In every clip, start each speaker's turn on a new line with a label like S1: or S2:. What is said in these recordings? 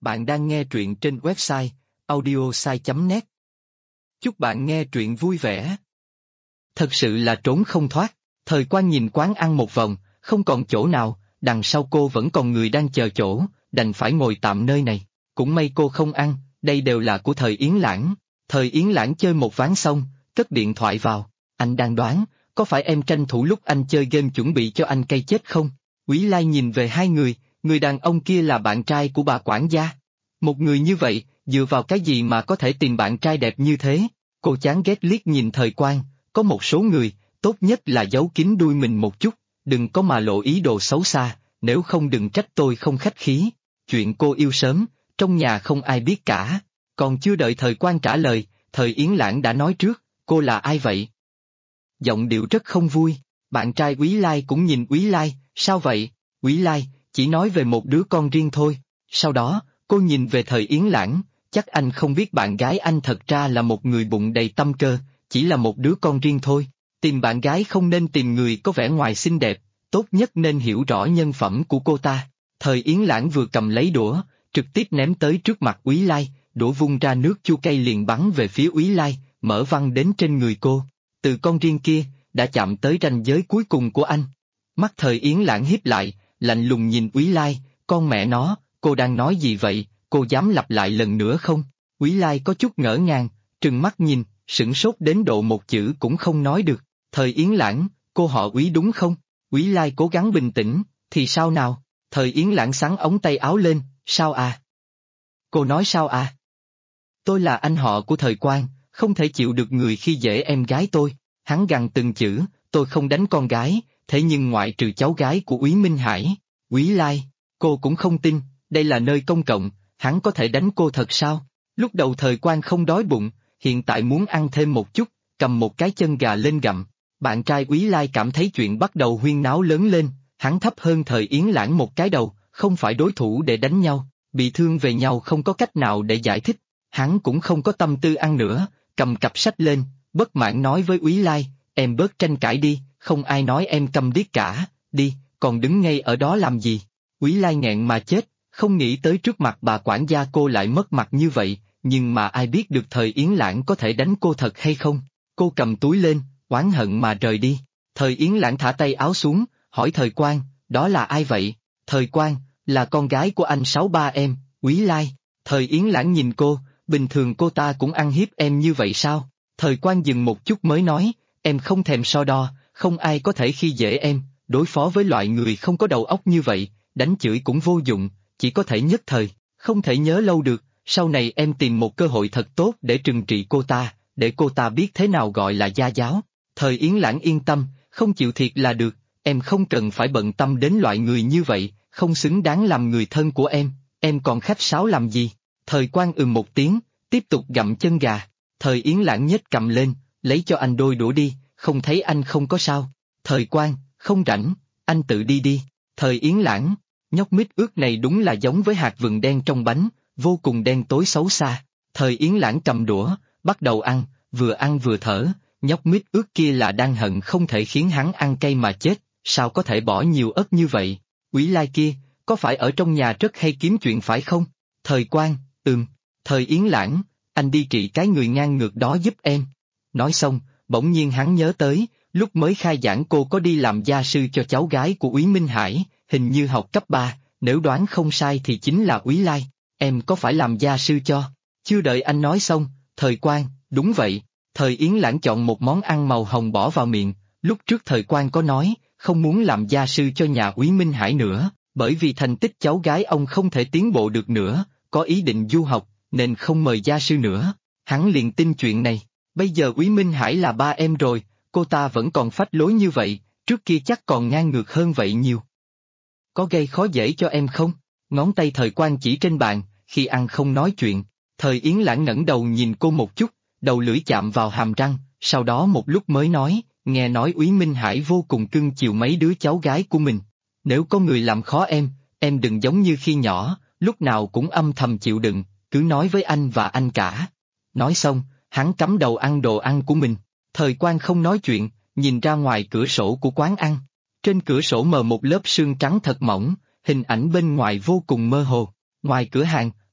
S1: Bạn đang nghe truyện trên website audiosai.net. Chúc bạn nghe truyện vui vẻ.
S2: Thật sự là trốn không thoát. Thời Quan nhìn quán ăn một vòng, không còn chỗ nào, đằng sau cô vẫn còn người đang chờ chỗ, đành phải ngồi tạm nơi này. Cũng may cô không ăn, đây đều là của Thời Yến Lãng. Thời Yến Lãng chơi một ván xong, cất điện thoại vào. Anh đang đoán, có phải em tranh thủ lúc anh chơi game chuẩn bị cho anh cây chết không? Quý Lai nhìn về hai người đàn ông kia là bạn trai của bà quản gia. Một người như vậy, dựa vào cái gì mà có thể tìm bạn trai đẹp như thế? Cô chán ghét liếc nhìn Thời Quan, có một số người, tốt nhất là giấu kín đuôi mình một chút, đừng có mà lộ ý đồ xấu xa, nếu không đừng trách tôi không khách khí. Chuyện cô yêu sớm, trong nhà không ai biết cả. Còn chưa đợi Thời Quan trả lời, Thời Yến Lãng đã nói trước, cô là ai vậy? Giọng điệu rất không vui. Bạn trai Quý Lai cũng nhìn Quý Lai, sao vậy? Quý Lai, chỉ nói về một đứa con riêng thôi. Sau đó, cô nhìn về Thời Yến Lãng, chắc anh không biết bạn gái anh thật ra là một người bụng đầy tâm cơ, chỉ là một đứa con riêng thôi. Tìm bạn gái không nên tìm người có vẻ ngoài xinh đẹp, tốt nhất nên hiểu rõ nhân phẩm của cô ta. Thời Yến Lãng vừa cầm lấy đũa, trực tiếp ném tới trước mặt Quý Lai, đũa vung ra nước chua cay liền bắn về phía Quý Lai, mở văng đến trên người cô. Từ con riêng kia, đã chạm tới ranh giới cuối cùng của anh. Mắt Thời Yến Lãng híp lại, lạnh lùng nhìn Quý Lai, con mẹ nó, cô đang nói gì vậy, cô dám lặp lại lần nữa không? Quý Lai có chút ngỡ ngàng, trừng mắt nhìn, sửng sốt đến độ một chữ cũng không nói được. Thời Yến Lãng, cô họ Quý đúng không? Quý Lai cố gắng bình tĩnh, thì sao nào? Thời Yến Lãng xắn ống tay áo lên, sao à? Cô nói sao à? Tôi là anh họ của Thời Quan, không thể chịu được người khi dễ em gái tôi. Hắn gằn từng chữ, tôi không đánh con gái, thế nhưng ngoại trừ cháu gái của Úy Minh Hải. Quý Lai, cô cũng không tin, đây là nơi công cộng, hắn có thể đánh cô thật sao? Lúc đầu Thời Quan không đói bụng, hiện tại muốn ăn thêm một chút, cầm một cái chân gà lên gặm. Bạn trai Quý Lai cảm thấy chuyện bắt đầu huyên náo lớn lên, hắn thấp hơn Thời Yến Lãng một cái đầu, không phải đối thủ để đánh nhau, bị thương về nhau không có cách nào để giải thích. Hắn cũng không có tâm tư ăn nữa, cầm cặp sách lên, bất mãn nói với Quý Lai, em bớt tranh cãi đi, không ai nói em câm điếc cả, đi, còn đứng ngay ở đó làm gì? Quý Lai nghẹn mà chết, không nghĩ tới trước mặt bà quản gia cô lại mất mặt như vậy, nhưng mà ai biết được Thời Yến Lãng có thể đánh cô thật hay không? Cô cầm túi lên, oán hận mà rời đi. Thời Yến Lãng thả tay áo xuống, hỏi Thời Quan, đó là ai vậy? Thời Quan, là con gái của anh Sáu Ba em, Quý Lai. Thời Yến Lãng nhìn cô, bình thường cô ta cũng ăn hiếp em như vậy sao? Thời Quan dừng một chút mới nói, em không thèm so đo, không ai có thể khi dễ em, đối phó với loại người không có đầu óc như vậy, đánh chửi cũng vô dụng, chỉ có thể nhất thời, không thể nhớ lâu được, sau này em tìm một cơ hội thật tốt để trừng trị cô ta, để cô ta biết thế nào gọi là gia giáo. Thời Yến Lãng yên tâm, không chịu thiệt là được, em không cần phải bận tâm đến loại người như vậy, không xứng đáng làm người thân của em còn khách sáo làm gì? Thời Quan một tiếng, tiếp tục gặm chân gà. Thời Yến Lãng nhếch cầm lên, lấy cho anh đôi đũa đi, không thấy anh không có sao. Thời Quan, không rảnh, anh tự đi đi. Thời Yến Lãng, nhóc mít ướt này đúng là giống với hạt vừng đen trong bánh, vô cùng đen tối xấu xa. Thời Yến Lãng cầm đũa, bắt đầu ăn vừa thở, nhóc mít ướt kia là đang hận không thể khiến hắn ăn cay mà chết, sao có thể bỏ nhiều ớt như vậy? Quý Lai kia, có phải ở trong nhà rất hay kiếm chuyện phải không? Thời Quan, Thời Yến Lãng, anh đi trị cái người ngang ngược đó giúp em. Nói xong, bỗng nhiên hắn nhớ tới, lúc mới khai giảng cô có đi làm gia sư cho cháu gái của Úy Minh Hải, hình như học cấp 3, nếu đoán không sai thì chính là Úy Lai. Em có phải làm gia sư cho? Chưa đợi anh nói xong, Thời Quan, đúng vậy. Thời Yến Lãng chọn một món ăn màu hồng bỏ vào miệng, lúc trước Thời Quan có nói, không muốn làm gia sư cho nhà Úy Minh Hải nữa, bởi vì thành tích cháu gái ông không thể tiến bộ được nữa, có ý định du học, nên không mời gia sư nữa. Hắn liền tin chuyện này, bây giờ Úy Minh Hải là ba em rồi, cô ta vẫn còn phách lối như vậy, trước kia chắc còn ngang ngược hơn vậy nhiều. Có gây khó dễ cho em không? Ngón tay Thời Quan chỉ trên bàn, khi ăn không nói chuyện. Thời Yến Lãng ngẩng đầu nhìn cô một chút, đầu lưỡi chạm vào hàm răng, sau đó một lúc mới nói, nghe nói Úy Minh Hải vô cùng cưng chiều mấy đứa cháu gái của mình. Nếu có người làm khó em đừng giống như khi nhỏ, lúc nào cũng âm thầm chịu đựng, cứ nói với anh và anh cả. Nói xong, hắn cắm đầu ăn đồ ăn của mình. Thời Quan không nói chuyện, nhìn ra ngoài cửa sổ của quán ăn. Trên cửa sổ mờ một lớp sương trắng thật mỏng, hình ảnh bên ngoài vô cùng mơ hồ. Ngoài cửa hàng,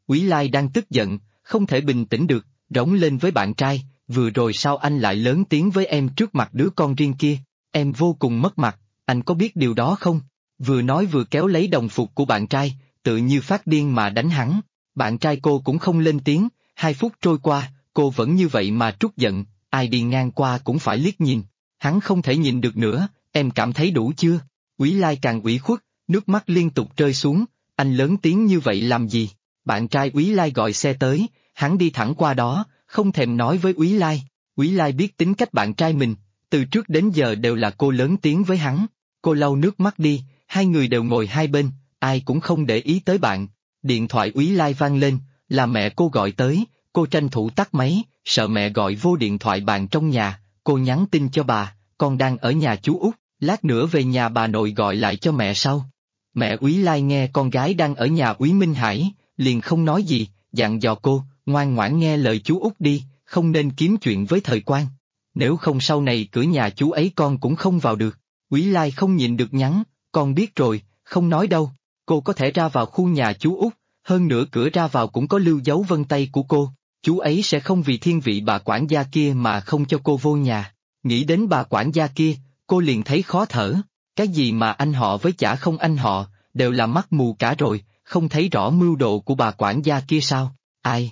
S2: Quý Lai đang tức giận, không thể bình tĩnh được, rống lên với bạn trai, vừa rồi sao anh lại lớn tiếng với em trước mặt đứa con riêng kia, em vô cùng mất mặt, anh có biết điều đó không? Vừa nói vừa kéo lấy đồng phục của bạn trai, tự như phát điên mà đánh hắn. Bạn trai cô cũng không lên tiếng, 2 phút trôi qua, cô vẫn như vậy mà trút giận, ai đi ngang qua cũng phải liếc nhìn. Hắn không thể nhìn được nữa, em cảm thấy đủ chưa? Quý Lai càng ủy khuất, nước mắt liên tục rơi xuống, anh lớn tiếng như vậy làm gì? Bạn trai Quý Lai gọi xe tới, hắn đi thẳng qua đó, không thèm nói với Quý Lai. Quý Lai biết tính cách bạn trai mình, từ trước đến giờ đều là cô lớn tiếng với hắn. Cô lau nước mắt đi, hai người đều ngồi hai bên, ai cũng không để ý tới bạn. Điện thoại Quý Lai vang lên, là mẹ cô gọi tới, cô tranh thủ tắt máy, sợ mẹ gọi vô điện thoại bàn trong nhà, cô nhắn tin cho bà, con đang ở nhà chú Út, lát nữa về nhà bà nội gọi lại cho mẹ sau. Mẹ Quý Lai nghe con gái đang ở nhà Quý Minh Hải, liền không nói gì, dặn dò cô, ngoan ngoãn nghe lời chú Út đi, không nên kiếm chuyện với Thời Quang. Nếu không sau này cửa nhà chú ấy con cũng không vào được. Quý Lai không nhịn được nhắn, con biết rồi, không nói đâu, cô có thể ra vào khu nhà chú Út, hơn nữa cửa ra vào cũng có lưu dấu vân tay của cô, chú ấy sẽ không vì thiên vị bà quản gia kia mà không cho cô vô nhà. Nghĩ đến bà quản gia kia, cô liền thấy khó thở, cái gì mà anh họ với chả không anh họ, đều là mắt mù cả rồi, không thấy rõ mưu đồ của bà quản gia kia sao, ai?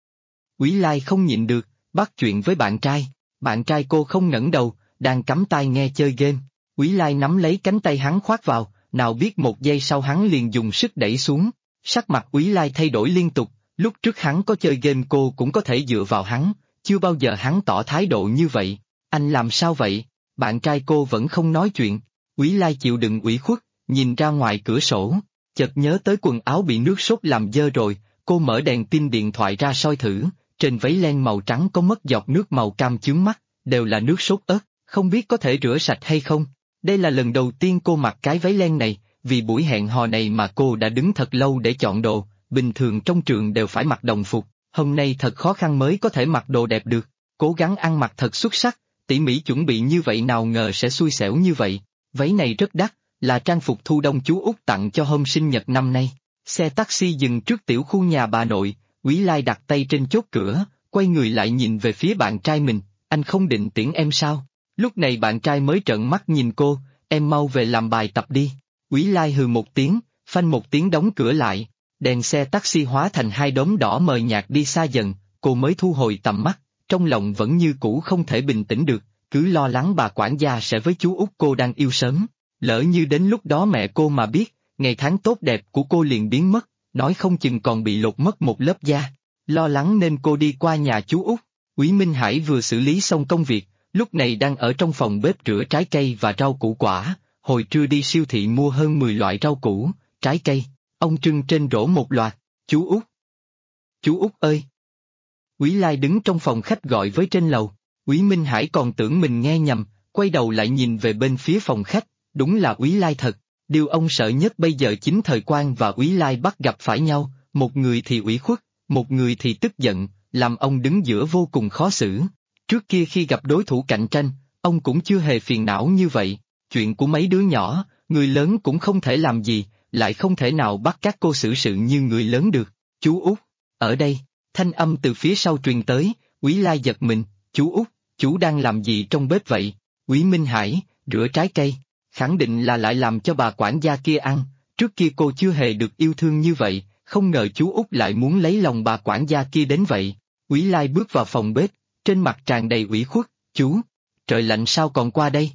S2: Quý Lai không nhịn được, bắt chuyện với bạn trai cô không ngẩng đầu, đang cắm tai nghe chơi game. Quý Lai nắm lấy cánh tay hắn khoác vào, nào biết một giây sau hắn liền dùng sức đẩy xuống. Sắc mặt Quý Lai thay đổi liên tục, lúc trước hắn có chơi game cô cũng có thể dựa vào hắn, chưa bao giờ hắn tỏ thái độ như vậy. Anh làm sao vậy? Bạn trai cô vẫn không nói chuyện. Quý Lai chịu đựng ủy khuất, nhìn ra ngoài cửa sổ, chợt nhớ tới quần áo bị nước sốt làm dơ rồi, cô mở đèn pin điện thoại ra soi thử, trên váy len màu trắng có mất giọt nước màu cam chướng mắt, đều là nước sốt ớt, không biết có thể rửa sạch hay không. Đây là lần đầu tiên cô mặc cái váy len này, vì buổi hẹn hò này mà cô đã đứng thật lâu để chọn đồ, bình thường trong trường đều phải mặc đồng phục, hôm nay thật khó khăn mới có thể mặc đồ đẹp được, cố gắng ăn mặc thật xuất sắc, tỉ mỉ chuẩn bị như vậy nào ngờ sẽ xui xẻo như vậy. Váy này rất đắt, là trang phục thu đông chú Út tặng cho hôm sinh nhật năm nay. Xe taxi dừng trước tiểu khu nhà bà nội, Quý Lai đặt tay trên chốt cửa, quay người lại nhìn về phía bạn trai mình, anh không định tiễn em sao? Lúc này bạn trai mới trợn mắt nhìn cô, em mau về làm bài tập đi. Quý Lai hừ một tiếng, phanh một tiếng đóng cửa lại, đèn xe taxi hóa thành hai đốm đỏ mờ nhạt đi xa dần, cô mới thu hồi tầm mắt, trong lòng vẫn như cũ không thể bình tĩnh được, cứ lo lắng bà quản gia sẽ với chú Út cô đang yêu sớm. Lỡ như đến lúc đó mẹ cô mà biết, ngày tháng tốt đẹp của cô liền biến mất, nói không chừng còn bị lột mất một lớp da. Lo lắng nên cô đi qua nhà chú Út. Quý Minh Hải vừa xử lý xong công việc, lúc này đang ở trong phòng bếp rửa trái cây và rau củ quả, hồi trưa đi siêu thị mua hơn 10 loại rau củ, trái cây, ông trưng trên rổ một loạt, chú Út. Chú Út ơi! Quý Lai đứng trong phòng khách gọi với trên lầu, Quý Minh Hải còn tưởng mình nghe nhầm, quay đầu lại nhìn về bên phía phòng khách, đúng là Quý Lai thật. Điều ông sợ nhất bây giờ chính Thời Quang và Quý Lai bắt gặp phải nhau, một người thì ủy khuất, một người thì tức giận, làm ông đứng giữa vô cùng khó xử. Trước kia khi gặp đối thủ cạnh tranh, ông cũng chưa hề phiền não như vậy, chuyện của mấy đứa nhỏ, người lớn cũng không thể làm gì, lại không thể nào bắt các cô xử sự như người lớn được. Chú Út, ở đây, thanh âm từ phía sau truyền tới, Quý Lai giật mình, chú Út, chú đang làm gì trong bếp vậy? Quý Minh Hải, rửa trái cây. Khẳng định là lại làm cho bà quản gia kia ăn, trước kia cô chưa hề được yêu thương như vậy, không ngờ chú Út lại muốn lấy lòng bà quản gia kia đến vậy. Quý Lai bước vào phòng bếp, trên mặt tràn đầy ủy khuất, chú, trời lạnh sao còn qua đây?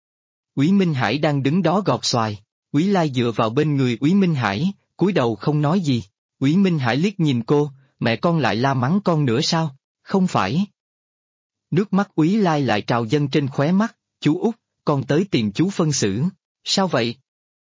S2: Quý Minh Hải đang đứng đó gọt xoài, Quý Lai dựa vào bên người Quý Minh Hải, cúi đầu không nói gì. Quý Minh Hải liếc nhìn cô, mẹ con lại la mắng con nữa sao? Không phải. Nước mắt Quý Lai lại trào dâng trên khóe mắt, chú Út, con tới tìm chú phân xử, sao vậy?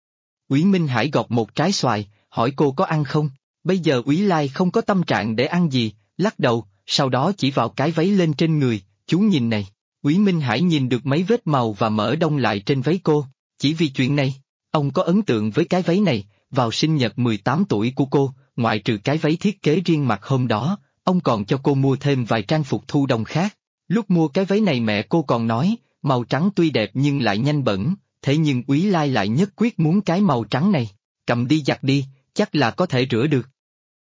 S2: Quý Minh Hải gọt một trái xoài, hỏi cô có ăn không? Bây giờ Quý Lai không có tâm trạng để ăn gì, lắc đầu, sau đó chỉ vào cái váy lên trên người, chú nhìn này. Quý Minh Hải nhìn được mấy vết màu và mỡ đông lại trên váy cô, chỉ vì chuyện này, ông có ấn tượng với cái váy này, vào sinh nhật 18 tuổi của cô, ngoại trừ cái váy thiết kế riêng mặc hôm đó, ông còn cho cô mua thêm vài trang phục thu đông khác. Lúc mua cái váy này mẹ cô còn nói, màu trắng tuy đẹp nhưng lại nhanh bẩn, thế nhưng Quý Lai lại nhất quyết muốn cái màu trắng này, cầm đi giặt đi, chắc là có thể rửa được.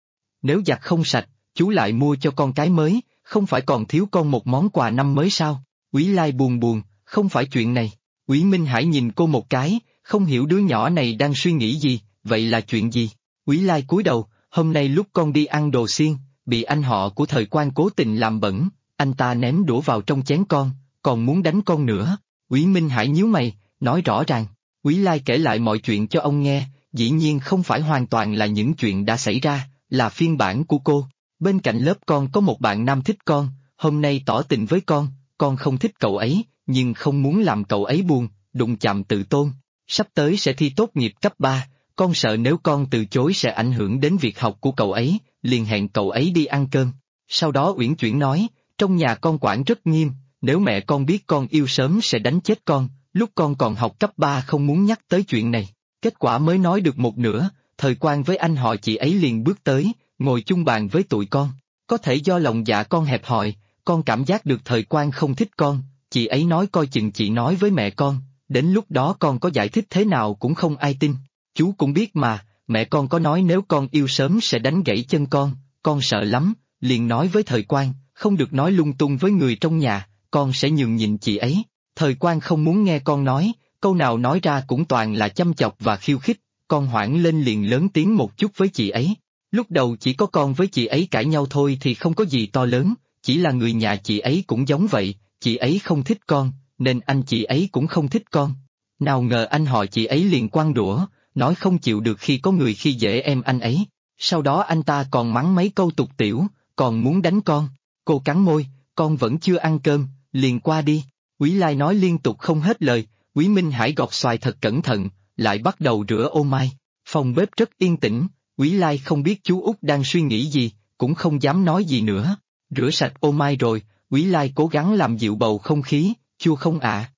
S2: Nếu giặt không sạch, chú lại mua cho con cái mới, không phải còn thiếu con một món quà năm mới sao? Quý Lai buồn buồn, không phải chuyện này. Quý Minh Hải nhìn cô một cái, không hiểu đứa nhỏ này đang suy nghĩ gì, vậy là chuyện gì? Quý Lai cúi đầu, hôm nay lúc con đi ăn đồ xiên, bị anh họ của Thời Quan cố tình làm bẩn, anh ta ném đũa vào trong chén con, còn muốn đánh con nữa. Quý Minh Hải nhíu mày, nói rõ ràng. Quý Lai kể lại mọi chuyện cho ông nghe, dĩ nhiên không phải hoàn toàn là những chuyện đã xảy ra, là phiên bản của cô. Bên cạnh lớp con có một bạn nam thích con, hôm nay tỏ tình với con không thích cậu ấy, nhưng không muốn làm cậu ấy buồn, đụng chạm tự tôn. Sắp tới sẽ thi tốt nghiệp cấp 3, con sợ nếu con từ chối sẽ ảnh hưởng đến việc học của cậu ấy, liền hẹn cậu ấy đi ăn cơm. Sau đó uyển chuyển nói, trong nhà con quản rất nghiêm, nếu mẹ con biết con yêu sớm sẽ đánh chết con, lúc con còn học cấp 3 không muốn nhắc tới chuyện này. Kết quả mới nói được một nửa, Thời Quan với anh họ chị ấy liền bước tới, ngồi chung bàn với tụi con. Có thể do lòng dạ con hẹp hòi, con cảm giác được Thời Quan không thích con, chị ấy nói coi chừng chị nói với mẹ con, đến lúc đó con có giải thích thế nào cũng không ai tin. Chú cũng biết mà, mẹ con có nói nếu con yêu sớm sẽ đánh gãy chân con sợ lắm, liền nói với Thời Quan, không được nói lung tung với người trong nhà, con sẽ nhường nhịn chị ấy. Thời Quan không muốn nghe con nói, câu nào nói ra cũng toàn là chăm chọc và khiêu khích, con hoảng lên liền lớn tiếng một chút với chị ấy. Lúc đầu chỉ có con với chị ấy cãi nhau thôi thì không có gì to lớn, chỉ là người nhà chị ấy cũng giống vậy, chị ấy không thích con, nên anh chị ấy cũng không thích con. Nào ngờ anh họ chị ấy liền quăng đũa, nói không chịu được khi có người khi dễ em anh ấy. Sau đó anh ta còn mắng mấy câu tục tiểu, còn muốn đánh con. Cô cắn môi, con vẫn chưa ăn cơm, liền qua đi. Quý Lai nói liên tục không hết lời, Quý Minh Hải gọt xoài thật cẩn thận, lại bắt đầu rửa ô mai. Phòng bếp rất yên tĩnh, Quý Lai không biết chú Út đang suy nghĩ gì, cũng không dám nói gì nữa. Rửa sạch ô mai rồi, Quý Lai cố gắng làm dịu bầu không khí, chua không ạ?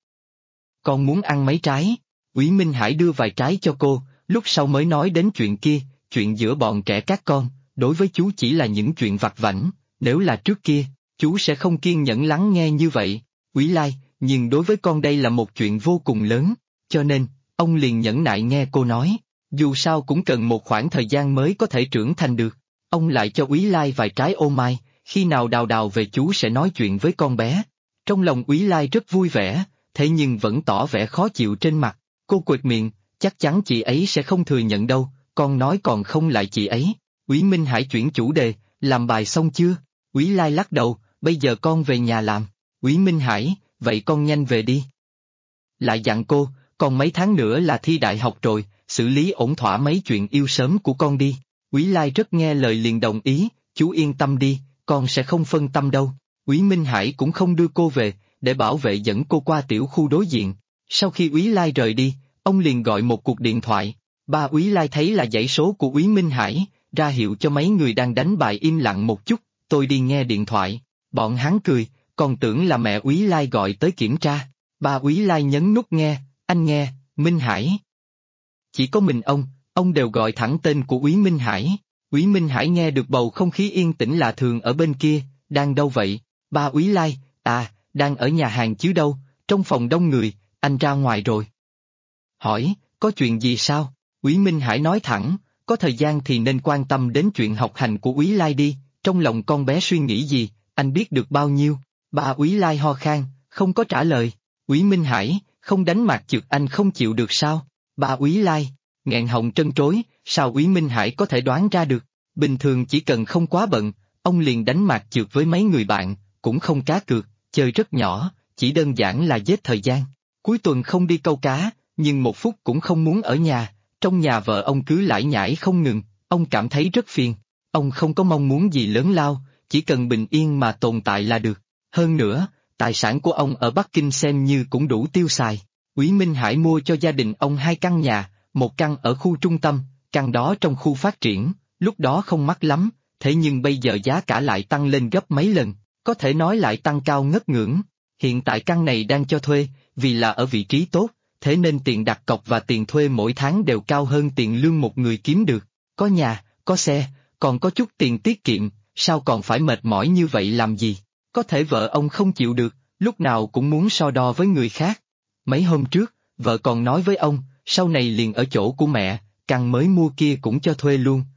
S2: Con muốn ăn mấy trái? Quý Minh Hải đưa vài trái cho cô, lúc sau mới nói đến chuyện kia, chuyện giữa bọn trẻ các con, đối với chú chỉ là những chuyện vặt vãnh, nếu là trước kia, chú sẽ không kiên nhẫn lắng nghe như vậy. Quý Lai, nhưng đối với con đây là một chuyện vô cùng lớn, cho nên, ông liền nhẫn nại nghe cô nói, dù sao cũng cần một khoảng thời gian mới có thể trưởng thành được. Ông lại cho Quý Lai vài trái ô mai, khi nào đào đào về chú sẽ nói chuyện với con bé. Trong lòng Quý Lai rất vui vẻ, thế nhưng vẫn tỏ vẻ khó chịu trên mặt. Cô quệt miệng, chắc chắn chị ấy sẽ không thừa nhận đâu, con nói còn không lại chị ấy. Quý Minh Hải chuyển chủ đề, làm bài xong chưa? Quý Lai lắc đầu, bây giờ con về nhà làm. Quý Minh Hải, vậy con nhanh về đi. Lại dặn cô, còn mấy tháng nữa là thi đại học rồi, xử lý ổn thỏa mấy chuyện yêu sớm của con đi. Quý Lai rất nghe lời liền đồng ý, chú yên tâm đi, con sẽ không phân tâm đâu. Quý Minh Hải cũng không đưa cô về, để bảo vệ dẫn cô qua tiểu khu đối diện. Sau khi Quý Lai rời đi, ông liền gọi một cuộc điện thoại. Ba Quý Lai thấy là dãy số của Quý Minh Hải, ra hiệu cho mấy người đang đánh bài im lặng một chút, tôi đi nghe điện thoại. Bọn hắn cười, còn tưởng là mẹ Quý Lai gọi tới kiểm tra. Ba Quý Lai nhấn nút nghe, anh nghe, Minh Hải. Chỉ có mình ông đều gọi thẳng tên của Quý Minh Hải. Quý Minh Hải nghe được bầu không khí yên tĩnh lạ thường ở bên kia, đang đâu vậy? Ba Quý Lai, đang ở nhà hàng chứ đâu, trong phòng đông người, anh ra ngoài rồi. Hỏi, có chuyện gì sao? Quý Minh Hải nói thẳng, có thời gian thì nên quan tâm đến chuyện học hành của Quý Lai đi, trong lòng con bé suy nghĩ gì, anh biết được bao nhiêu. Ba Quý Lai ho khan, không có trả lời. Quý Minh Hải, không đánh mạc chược anh không chịu được sao? Ba Quý Lai, nghẹn họng trân trối, sao Quý Minh Hải có thể đoán ra được? Bình thường chỉ cần không quá bận, ông liền đánh mạc chược với mấy người bạn, cũng không cá cược, chơi rất nhỏ, chỉ đơn giản là giết thời gian. Cuối tuần không đi câu cá, nhưng một phút cũng không muốn ở nhà, trong nhà vợ ông cứ lải nhải không ngừng, ông cảm thấy rất phiền. Ông không có mong muốn gì lớn lao, chỉ cần bình yên mà tồn tại là được. Hơn nữa, tài sản của ông ở Bắc Kinh xem như cũng đủ tiêu xài. Quý Minh Hải mua cho gia đình ông 2 căn nhà, một căn ở khu trung tâm, căn đó trong khu phát triển, lúc đó không mắc lắm, thế nhưng bây giờ giá cả lại tăng lên gấp mấy lần, có thể nói lại tăng cao ngất ngưỡng. Hiện tại căn này đang cho thuê, vì là ở vị trí tốt, thế nên tiền đặt cọc và tiền thuê mỗi tháng đều cao hơn tiền lương một người kiếm được. Có nhà, có xe, còn có chút tiền tiết kiệm, sao còn phải mệt mỏi như vậy làm gì? Có thể vợ ông không chịu được, lúc nào cũng muốn so đo với người khác. Mấy hôm trước, vợ còn nói với ông, sau này liền ở chỗ của mẹ, căn mới mua kia cũng cho thuê luôn,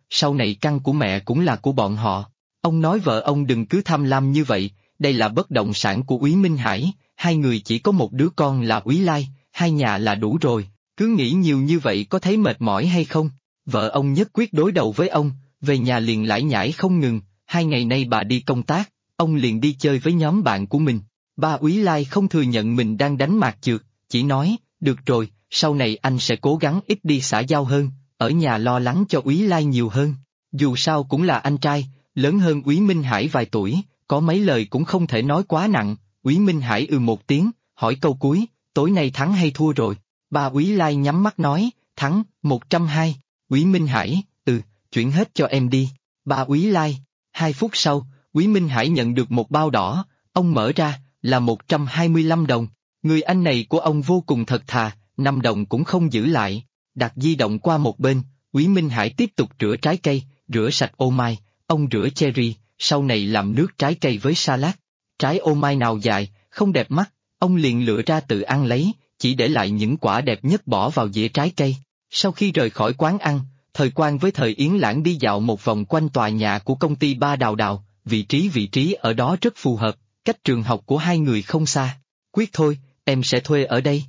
S2: sau này căn của mẹ cũng là của bọn họ. Ông nói vợ ông đừng cứ tham lam như vậy, đây là bất động sản của Úy Minh Hải, hai người chỉ có một đứa con là Úy Lai, hai nhà là đủ rồi, cứ nghĩ nhiều như vậy có thấy mệt mỏi hay không? Vợ ông nhất quyết đối đầu với ông, về nhà liền lải nhải không ngừng, 2 ngày nay bà đi công tác, ông liền đi chơi với nhóm bạn của mình. Ba Úy Lai không thừa nhận mình đang đánh mạc chược, chỉ nói, được rồi, sau này anh sẽ cố gắng ít đi xã giao hơn, ở nhà lo lắng cho Úy Lai nhiều hơn. Dù sao cũng là anh trai, lớn hơn Úy Minh Hải vài tuổi, có mấy lời cũng không thể nói quá nặng. Úy Minh Hải một tiếng, hỏi câu cuối, tối nay thắng hay thua rồi? Ba Úy Lai nhắm mắt nói, thắng, 120. Úy Minh Hải, chuyển hết cho em đi. Ba Úy Lai. 2 phút sau, Úy Minh Hải nhận được một bao đỏ, ông mở ra, là 125 đồng. Người anh này của ông vô cùng thật thà, 5 đồng cũng không giữ lại. Đặt di động qua một bên, Úy Minh Hải tiếp tục rửa trái cây, rửa sạch ô mai, ông rửa cherry, sau này làm nước trái cây với salad. Trái ô mai nào dài, không đẹp mắt, ông liền lựa ra tự ăn lấy, chỉ để lại những quả đẹp nhất bỏ vào dĩa trái cây. Sau khi rời khỏi quán ăn, Thời Quang với Thời Yến Lãng đi dạo một vòng quanh tòa nhà của công ty Ba Đào Đào, vị trí ở đó rất phù hợp, cách trường học của hai người không xa. Quyết thôi, em sẽ thuê ở đây.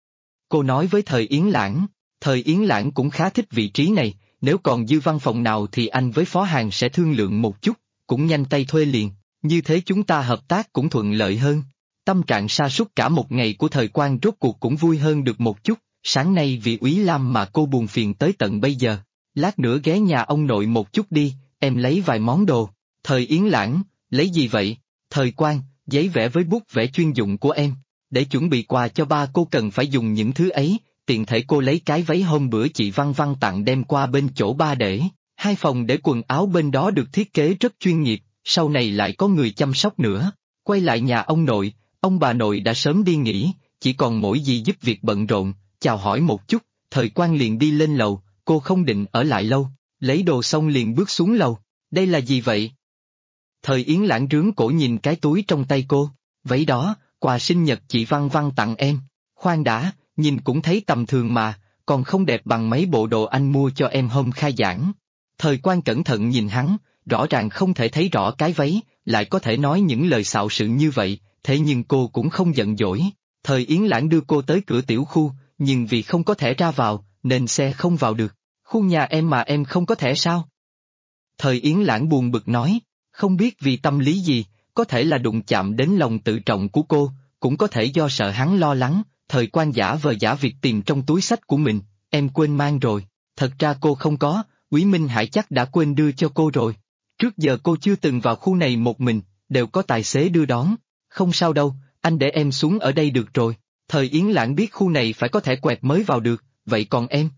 S2: Cô nói với Thời Yến Lãng. Thời Yến Lãng cũng khá thích vị trí này, nếu còn dư văn phòng nào thì anh với phó hàng sẽ thương lượng một chút, cũng nhanh tay thuê liền, như thế chúng ta hợp tác cũng thuận lợi hơn. Tâm trạng sa sút cả một ngày của Thời Quang rốt cuộc cũng vui hơn được một chút, sáng nay vì Úy Lam mà cô buồn phiền tới tận bây giờ. Lát nữa ghé nhà ông nội một chút đi, em lấy vài món đồ. Thời Yến Lãng, lấy gì vậy? Thời Quang, giấy vẽ với bút vẽ chuyên dụng của em. Để chuẩn bị quà cho ba cô cần phải dùng những thứ ấy, tiện thể cô lấy cái váy hôm bữa chị Văn Văn tặng đem qua bên chỗ ba để. 2 phòng để quần áo bên đó được thiết kế rất chuyên nghiệp, sau này lại có người chăm sóc nữa. Quay lại nhà ông nội, ông bà nội đã sớm đi nghỉ, chỉ còn mỗi dì giúp việc bận rộn, chào hỏi một chút, Thời Quang liền đi lên lầu, cô không định ở lại lâu, lấy đồ xong liền bước xuống lầu. Đây là gì vậy? Thời Yến Lãng rướng cổ nhìn cái túi trong tay cô, váy đó, quà sinh nhật chị Văn Văn tặng em. Khoan đã, nhìn cũng thấy tầm thường mà, còn không đẹp bằng mấy bộ đồ anh mua cho em hôm khai giảng. Thời Quang cẩn thận nhìn hắn, rõ ràng không thể thấy rõ cái váy, lại có thể nói những lời xạo sự như vậy, thế nhưng cô cũng không giận dỗi. Thời Yến Lãng đưa cô tới cửa tiểu khu, nhưng vì không có thẻ ra vào, nên xe không vào được. Khu nhà em mà em không có thẻ sao? Thời Yến Lãng buồn bực nói, không biết vì tâm lý gì, có thể là đụng chạm đến lòng tự trọng của cô, cũng có thể do sợ hắn lo lắng. Thời Quang giả vờ giả việc tìm trong túi xách của mình, em quên mang rồi. Thật ra cô không có, Úy Minh Hải chắc đã quên đưa cho cô rồi. Trước giờ cô chưa từng vào khu này một mình, đều có tài xế đưa đón. Không sao đâu, anh để em xuống ở đây được rồi. Thời Yến Lãng biết khu này phải có thẻ quẹt mới vào được, vậy còn em?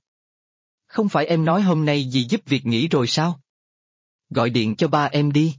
S2: Không phải em nói hôm nay dì giúp việc nghỉ rồi sao? Gọi điện cho ba em đi.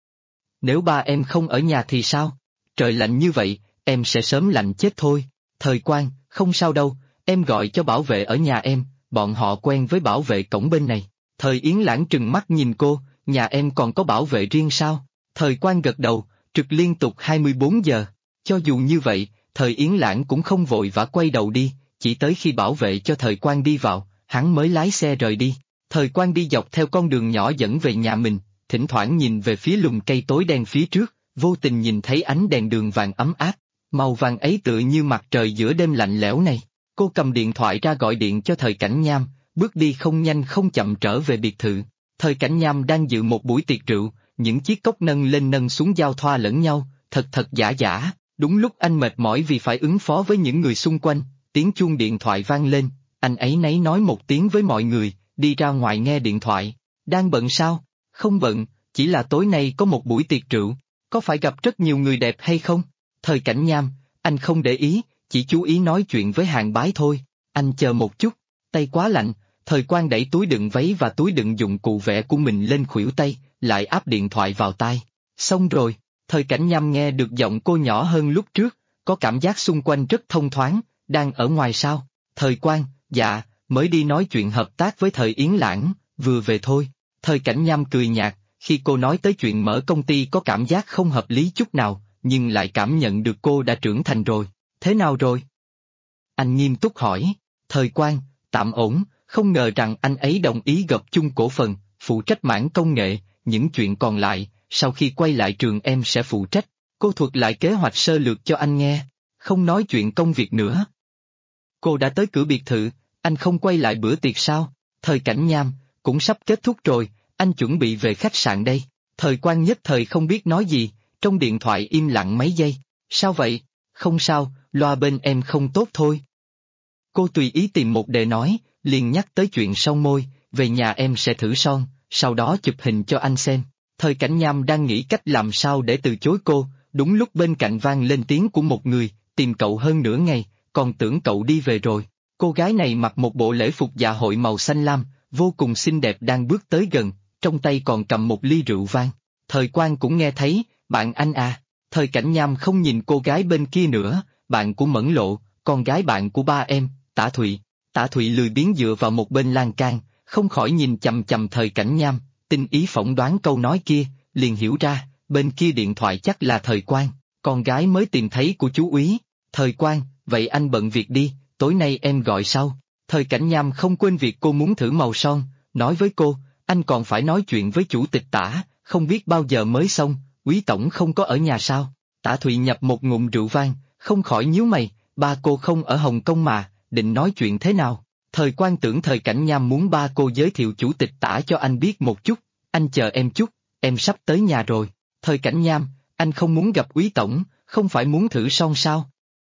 S2: Nếu ba em không ở nhà thì sao? Trời lạnh như vậy, em sẽ sớm lạnh chết thôi. Thời Quang, không sao đâu, em gọi cho bảo vệ ở nhà em, bọn họ quen với bảo vệ cổng bên này. Thời Yến Lãng trừng mắt nhìn cô, nhà em còn có bảo vệ riêng sao? Thời Quang gật đầu, trực liên tục 24 giờ. Cho dù như vậy, Thời Yến Lãng cũng không vội vã quay đầu đi, chỉ tới khi bảo vệ cho Thời Quang đi vào, hắn mới lái xe rời đi. Thời Quang đi dọc theo con đường nhỏ dẫn về nhà mình, thỉnh thoảng nhìn về phía lùm cây tối đen phía trước, vô tình nhìn thấy ánh đèn đường vàng ấm áp, màu vàng ấy tựa như mặt trời giữa đêm lạnh lẽo này. Cô cầm điện thoại ra gọi điện cho Thời Cảnh Nham, bước đi không nhanh không chậm trở về biệt thự. Thời Cảnh Nham đang dự một buổi tiệc rượu, những chiếc cốc nâng lên nâng xuống giao thoa lẫn nhau, thật giả giả. Đúng lúc anh mệt mỏi vì phải ứng phó với những người xung quanh, tiếng chuông điện thoại vang lên, anh ấy nấy nói một tiếng với mọi người, đi ra ngoài nghe điện thoại. Đang bận sao? Không bận, chỉ là tối nay có một buổi tiệc rượu, có phải gặp rất nhiều người đẹp hay không? Thời Cảnh Nham, anh không để ý, chỉ chú ý nói chuyện với Hàng Bái thôi, anh chờ một chút, tay quá lạnh. Thời Quang đẩy túi đựng váy và túi đựng dụng cụ vẽ của mình lên khuỷu tay, lại áp điện thoại vào tai. Xong rồi. Thời Cảnh Nham nghe được giọng cô nhỏ hơn lúc trước, có cảm giác xung quanh rất thông thoáng, đang ở ngoài sao? Thời Quang, dạ, mới đi nói chuyện hợp tác với Thời Yến Lãng, vừa về thôi. Thời Cảnh Nham cười nhạt, khi cô nói tới chuyện mở công ty có cảm giác không hợp lý chút nào, nhưng lại cảm nhận được cô đã trưởng thành rồi. Thế nào rồi? Anh nghiêm túc hỏi. Thời Quang, tạm ổn, không ngờ rằng anh ấy đồng ý gộp chung cổ phần, phụ trách mảng công nghệ, những chuyện còn lại, sau khi quay lại trường em sẽ phụ trách. Cô thuật lại kế hoạch sơ lược cho anh nghe, không nói chuyện công việc nữa. Cô đã tới cửa biệt thự, anh không quay lại bữa tiệc sao? Thời Cảnh Nham, cũng sắp kết thúc rồi, anh chuẩn bị về khách sạn đây. Thời Quang nhất thời không biết nói gì, trong điện thoại im lặng mấy giây. Sao vậy? Không sao, loa bên em không tốt thôi. Cô tùy ý tìm một đề nói, liền nhắc tới chuyện son môi, về nhà em sẽ thử son, sau đó chụp hình cho anh xem. Thời Cảnh Nham đang nghĩ cách làm sao để từ chối cô, đúng lúc bên cạnh vang lên tiếng của một người, tìm cậu hơn nửa ngày, còn tưởng cậu đi về rồi. Cô gái này mặc một bộ lễ phục dạ hội màu xanh lam, vô cùng xinh đẹp đang bước tới gần, trong tay còn cầm một ly rượu vang. Thời Quang cũng nghe thấy, bạn anh à. Thời Cảnh Nham không nhìn cô gái bên kia nữa, bạn của Mẫn Lộ, con gái bạn của ba em, Tả Thụy. Tả Thụy lười biếng dựa vào một bên lan can, không khỏi nhìn chằm chằm Thời Cảnh Nham, tinh ý phỏng đoán câu nói kia, liền hiểu ra, bên kia điện thoại chắc là Thời Quang, con gái mới tìm thấy của chú úy. Thời Quang, vậy anh bận việc đi, tối nay em gọi sau. Thời Cảnh Nham không quên việc cô muốn thử màu son, nói với cô, anh còn phải nói chuyện với chủ tịch Tả, không biết bao giờ mới xong, úy tổng không có ở nhà sao? Tả Thụy nhập một ngụm rượu vang, không khỏi nhíu mày, ba cô không ở Hồng Kông mà, định nói chuyện thế nào? Thời Quang tưởng Thời Cảnh Nham muốn ba cô giới thiệu chủ tịch Tả cho anh biết một chút, anh chờ em chút, em sắp tới nhà rồi. Thời Cảnh Nham, anh không muốn gặp úy tổng, không phải muốn thử son sao?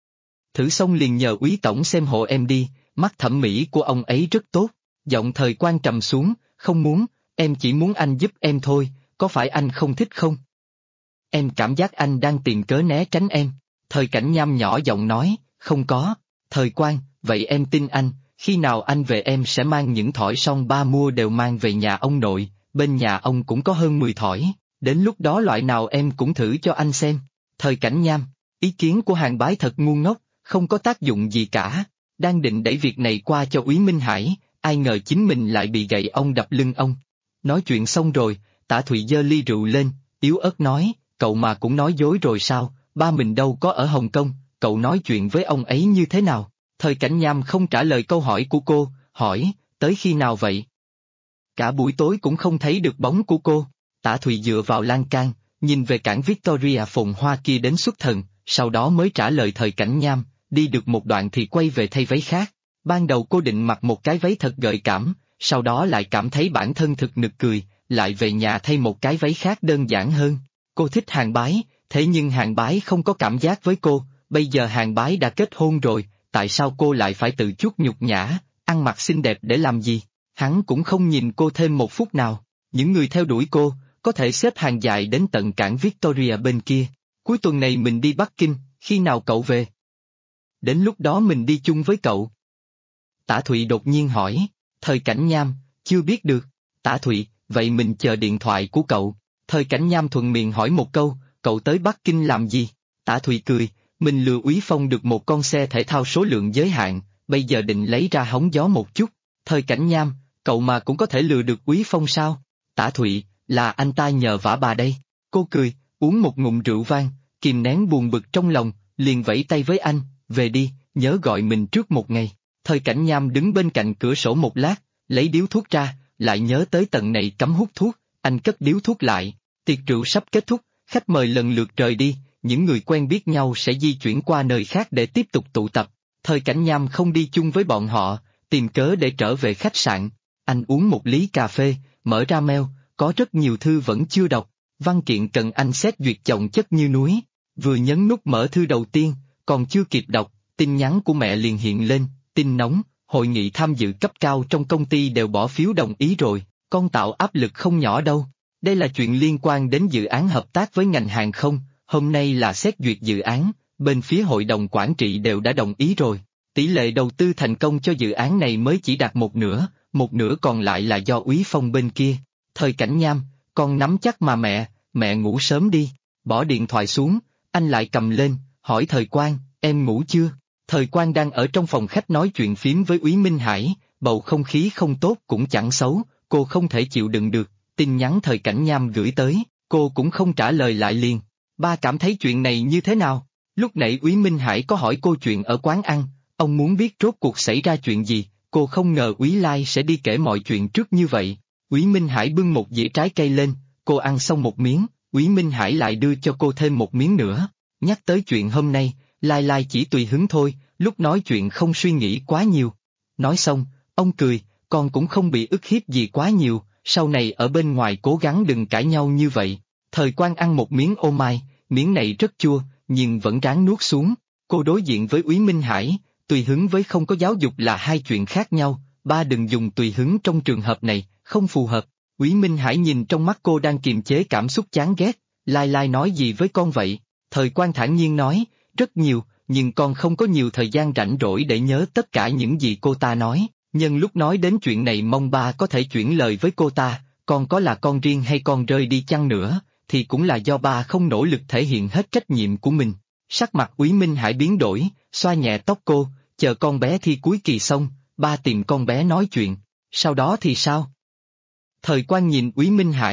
S2: Thử xong liền nhờ úy tổng xem hộ em đi, mắt thẩm mỹ của ông ấy rất tốt. Giọng Thời Quang trầm xuống, không muốn, em chỉ muốn anh giúp em thôi, có phải anh không thích không? Em cảm giác anh đang tìm cớ né tránh em. Thời Cảnh Nham nhỏ giọng nói, không có. Thời Quang, vậy em tin anh, khi nào anh về em sẽ mang những thỏi son ba mua đều mang về nhà ông nội, bên nhà ông cũng có hơn 10 thỏi, đến lúc đó loại nào em cũng thử cho anh xem. Thời Cảnh Nham, ý kiến của Hàng Bái thật ngu ngốc, không có tác dụng gì cả, đang định đẩy việc này qua cho úy Minh Hải, ai ngờ chính mình lại bị gậy ông đập lưng ông. Nói chuyện xong rồi, Tả Thụy giơ ly rượu lên, yếu ớt nói, cậu mà cũng nói dối rồi sao, ba mình đâu có ở Hồng Kông, cậu nói chuyện với ông ấy như thế nào? Thời Cảnh Nham không trả lời câu hỏi của cô, hỏi, tới khi nào vậy? Cả buổi tối cũng không thấy được bóng của cô. Tả Thụy dựa vào lan can, nhìn về cảng Victoria phồn hoa kia đến xuất thần, sau đó mới trả lời Thời Cảnh Nham, đi được một đoạn thì quay về thay váy khác. Ban đầu cô định mặc một cái váy thật gợi cảm, sau đó lại cảm thấy bản thân thực nực cười, lại về nhà thay một cái váy khác đơn giản hơn. Cô thích Hàng Bái, thế nhưng Hàng Bái không có cảm giác với cô, bây giờ Hàng Bái đã kết hôn rồi, tại sao cô lại phải tự chuốc nhục nhã, ăn mặc xinh đẹp để làm gì? Hắn cũng không nhìn cô thêm một phút nào, những người theo đuổi cô, có thể xếp hàng dài đến tận cảng Victoria bên kia. Cuối tuần này mình đi Bắc Kinh, khi nào cậu về? Đến lúc đó mình đi chung với cậu. Tả Thụy đột nhiên hỏi, Thời Cảnh Nham, chưa biết được. Tả Thụy, vậy mình chờ điện thoại của cậu. Thời Cảnh Nham thuận miệng hỏi một câu, cậu tới Bắc Kinh làm gì? Tả Thụy cười, mình lừa úy Phong được một con xe thể thao số lượng giới hạn, bây giờ định lấy ra hóng gió một chút. Thời Cảnh Nham, cậu mà cũng có thể lừa được úy Phong sao? Tả Thụy, là anh ta nhờ vả bà đây. Cô cười, uống một ngụm rượu vang, kìm nén buồn bực trong lòng, liền vẫy tay với anh, về đi, nhớ gọi mình trước một ngày. Thời Cảnh Nham đứng bên cạnh cửa sổ một lát, lấy điếu thuốc ra, lại nhớ tới tận này cấm hút thuốc, anh cất điếu thuốc lại. Tiệc rượu sắp kết thúc, khách mời lần lượt rời đi, những người quen biết nhau sẽ di chuyển qua nơi khác để tiếp tục tụ tập. Thời Cảnh Nham không đi chung với bọn họ, tìm cớ để trở về khách sạn. Anh uống một ly cà phê, mở ra mail, có rất nhiều thư vẫn chưa đọc, văn kiện cần anh xét duyệt chồng chất như núi. Vừa nhấn nút mở thư đầu tiên, còn chưa kịp đọc, tin nhắn của mẹ liền hiện lên, tin nóng, hội nghị tham dự cấp cao trong công ty đều bỏ phiếu đồng ý rồi, con tạo áp lực không nhỏ đâu. Đây là chuyện liên quan đến dự án hợp tác với ngành hàng không, hôm nay là xét duyệt dự án, bên phía hội đồng quản trị đều đã đồng ý rồi. Tỷ lệ đầu tư thành công cho dự án này mới chỉ đạt một nửa còn lại là do úy Phong bên kia. Thời Cảnh Nham, con nắm chắc mà mẹ ngủ sớm đi. Bỏ điện thoại xuống, anh lại cầm lên, hỏi Thời Quang, em ngủ chưa? Thời Quang đang ở trong phòng khách nói chuyện phím với úy Minh Hải, bầu không khí không tốt cũng chẳng xấu, cô không thể chịu đựng được, tin nhắn Thời Cảnh Nham gửi tới, cô cũng không trả lời lại liền. Ba cảm thấy chuyện này như thế nào? Lúc nãy úy Minh Hải có hỏi cô chuyện ở quán ăn, ông muốn biết rốt cuộc xảy ra chuyện gì, cô không ngờ úy Lai sẽ đi kể mọi chuyện trước như vậy. Úy Minh Hải bưng một dĩa trái cây lên, cô ăn xong một miếng, Úy Minh Hải lại đưa cho cô thêm một miếng nữa. Nhắc tới chuyện hôm nay, Lai Lai chỉ tùy hứng thôi, lúc nói chuyện không suy nghĩ quá nhiều. Nói xong, ông cười, con cũng không bị ức hiếp gì quá nhiều, sau này ở bên ngoài cố gắng đừng cãi nhau như vậy. Thời Quan ăn một miếng ô mai, miếng này rất chua, nhưng vẫn ráng nuốt xuống. Cô đối diện với Úy Minh Hải, tùy hứng với không có giáo dục là hai chuyện khác nhau, ba đừng dùng tùy hứng trong trường hợp này, không phù hợp. Úy Minh Hải nhìn trong mắt cô đang kiềm chế cảm xúc chán ghét, Lai Lai nói gì với con vậy? Thời Quan thản nhiên nói, rất nhiều, nhưng con không có nhiều thời gian rảnh rỗi để nhớ tất cả những gì cô ta nói, nhân lúc nói đến chuyện này mong ba có thể chuyển lời với cô ta, con có là con riêng hay con rơi đi chăng nữa, thì cũng là do ba không nỗ lực thể hiện hết trách nhiệm của mình. Sắc mặt Úy Minh Hải biến đổi, xoa nhẹ tóc cô, chờ con bé thi cuối kỳ xong, ba tìm con bé nói chuyện, sau đó thì sao? Thời Quan nhìn Úy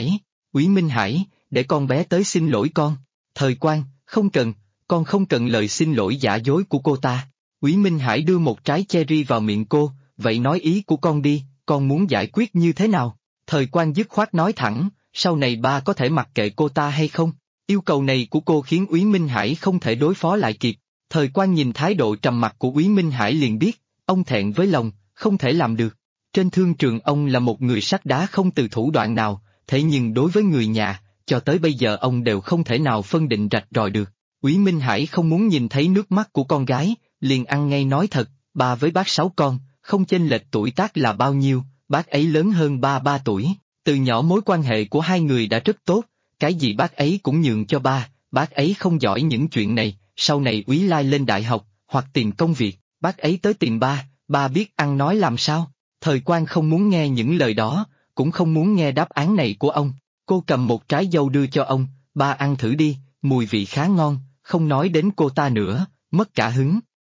S2: Minh Hải, để con bé tới xin lỗi con. Thời Quan, không cần, con không cần lời xin lỗi giả dối của cô ta. Úy Minh Hải đưa một trái cherry vào miệng cô, vậy nói ý của con đi, con muốn giải quyết như thế nào? Thời Quan dứt khoát nói thẳng, sau này ba có thể mặc kệ cô ta hay không? Yêu cầu này của cô khiến Úy Minh Hải không thể đối phó lại kịp. Thời Quan nhìn thái độ trầm mặc của Úy Minh Hải liền biết, ông thẹn với lòng, không thể làm được. Trên thương trường ông là một người sắt đá không từ thủ đoạn nào, thế nhưng đối với người nhà, cho tới bây giờ ông đều không thể nào phân định rạch ròi được. Úy Minh Hải không muốn nhìn thấy nước mắt của con gái, liền ăn ngay nói thật, ba với bác 6 con, không chênh lệch tuổi tác là bao nhiêu, bác ấy lớn hơn ba 3 tuổi, từ nhỏ mối quan hệ của hai người đã rất tốt, cái gì bác ấy cũng nhường cho ba, bác ấy không giỏi những chuyện này, sau này Úy Lai lên đại học, hoặc tìm công việc, bác ấy tới tìm ba biết ăn nói làm sao? Thời Quan không muốn nghe những lời đó, cũng không muốn nghe đáp án này của ông. Cô cầm một trái dâu đưa cho ông, ba ăn thử đi, mùi vị khá ngon, không nói đến cô ta nữa, mất cả hứng.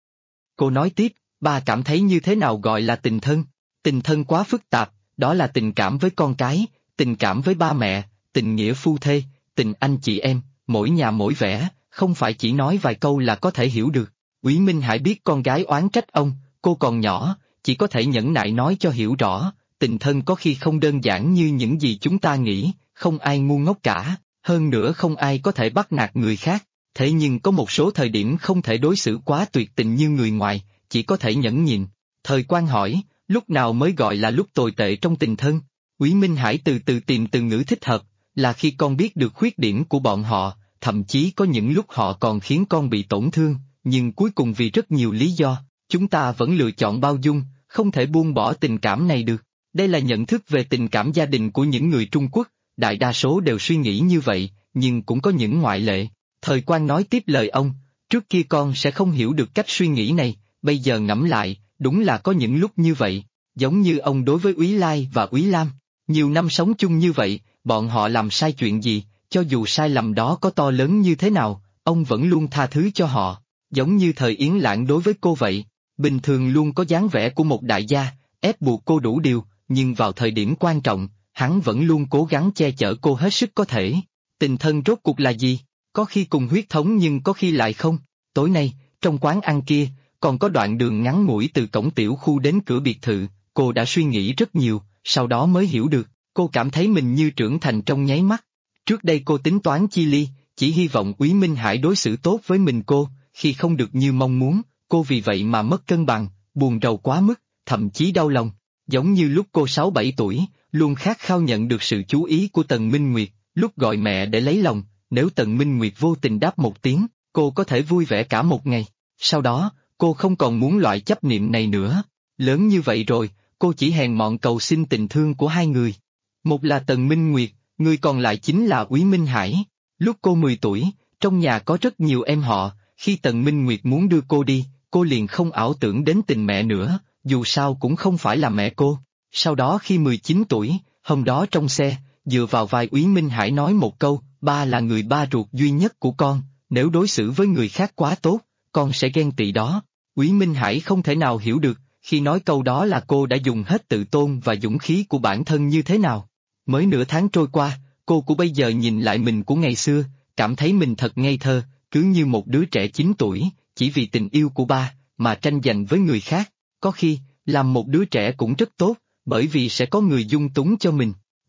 S2: Cô nói tiếp, ba cảm thấy như thế nào gọi là tình thân? Tình thân quá phức tạp, đó là tình cảm với con cái, tình cảm với ba mẹ, tình nghĩa phu thê, tình anh chị em, mỗi nhà mỗi vẻ, không phải chỉ nói vài câu là có thể hiểu được. Úy Minh Hải biết con gái oán trách ông, cô còn nhỏ, chỉ có thể nhẫn nại nói cho hiểu rõ, tình thân có khi không đơn giản như những gì chúng ta nghĩ, không ai ngu ngốc cả, hơn nữa không ai có thể bắt nạt người khác, thế nhưng có một số thời điểm không thể đối xử quá tuyệt tình như người ngoài, chỉ có thể nhẫn nhịn. Thời Quan hỏi, lúc nào mới gọi là lúc tồi tệ trong tình thân? Úy Minh Hải từ từ tìm từ ngữ thích hợp, là khi con biết được khuyết điểm của bọn họ, thậm chí có những lúc họ còn khiến con bị tổn thương, nhưng cuối cùng vì rất nhiều lý do, chúng ta vẫn lựa chọn bao dung, không thể buông bỏ tình cảm này được. Đây là nhận thức về tình cảm gia đình của những người Trung Quốc, đại đa số đều suy nghĩ như vậy, nhưng cũng có những ngoại lệ. Thời Quan nói tiếp lời ông, trước kia con sẽ không hiểu được cách suy nghĩ này, bây giờ ngẫm lại, đúng là có những lúc như vậy, giống như ông đối với Úy Lai và Úy Lam. Nhiều năm sống chung như vậy, bọn họ làm sai chuyện gì, cho dù sai lầm đó có to lớn như thế nào, ông vẫn luôn tha thứ cho họ, giống như thời Yến Lãng đối với cô vậy. Bình thường luôn có dáng vẻ của một đại gia, ép buộc cô đủ điều, nhưng vào thời điểm quan trọng, hắn vẫn luôn cố gắng che chở cô hết sức có thể. Tình thân rốt cuộc là gì? Có khi cùng huyết thống nhưng có khi lại không. Tối nay, trong quán ăn kia, còn có đoạn đường ngắn ngủi từ cổng tiểu khu đến cửa biệt thự, cô đã suy nghĩ rất nhiều, sau đó mới hiểu được, cô cảm thấy mình như trưởng thành trong nháy mắt. Trước đây cô tính toán chi ly, chỉ hy vọng Úy Minh Hải đối xử tốt với mình cô, khi không được như mong muốn, cô vì vậy mà mất cân bằng, buồn rầu quá mức, thậm chí đau lòng. Giống như lúc cô 6-7 tuổi, luôn khát khao nhận được sự chú ý của Tần Minh Nguyệt, lúc gọi mẹ để lấy lòng, nếu Tần Minh Nguyệt vô tình đáp một tiếng, cô có thể vui vẻ cả một ngày. Sau đó, cô không còn muốn loại chấp niệm này nữa. Lớn như vậy rồi, cô chỉ hèn mọn cầu xin tình thương của hai người. Một là Tần Minh Nguyệt, người còn lại chính là Úy Minh Hải. Lúc cô 10 tuổi, trong nhà có rất nhiều em họ, khi Tần Minh Nguyệt muốn đưa cô đi, cô liền không ảo tưởng đến tình mẹ nữa, dù sao cũng không phải là mẹ cô. Sau đó khi 19 tuổi, hôm đó trong xe, dựa vào vai Úy Minh Hải nói một câu, ba là người ba ruột duy nhất của con, nếu đối xử với người khác quá tốt, con sẽ ghen tị đó. Úy Minh Hải không thể nào hiểu được, khi nói câu đó là cô đã dùng hết tự tôn và dũng khí của bản thân như thế nào. Mới nửa tháng trôi qua, cô của bây giờ nhìn lại mình của ngày xưa, cảm thấy mình thật ngây thơ, cứ như một đứa trẻ 9 tuổi, chỉ vì tình yêu của ba, mà tranh giành với người khác. Có khi, làm một đứa trẻ cũng rất tốt, bởi vì sẽ có người dung túng cho mình.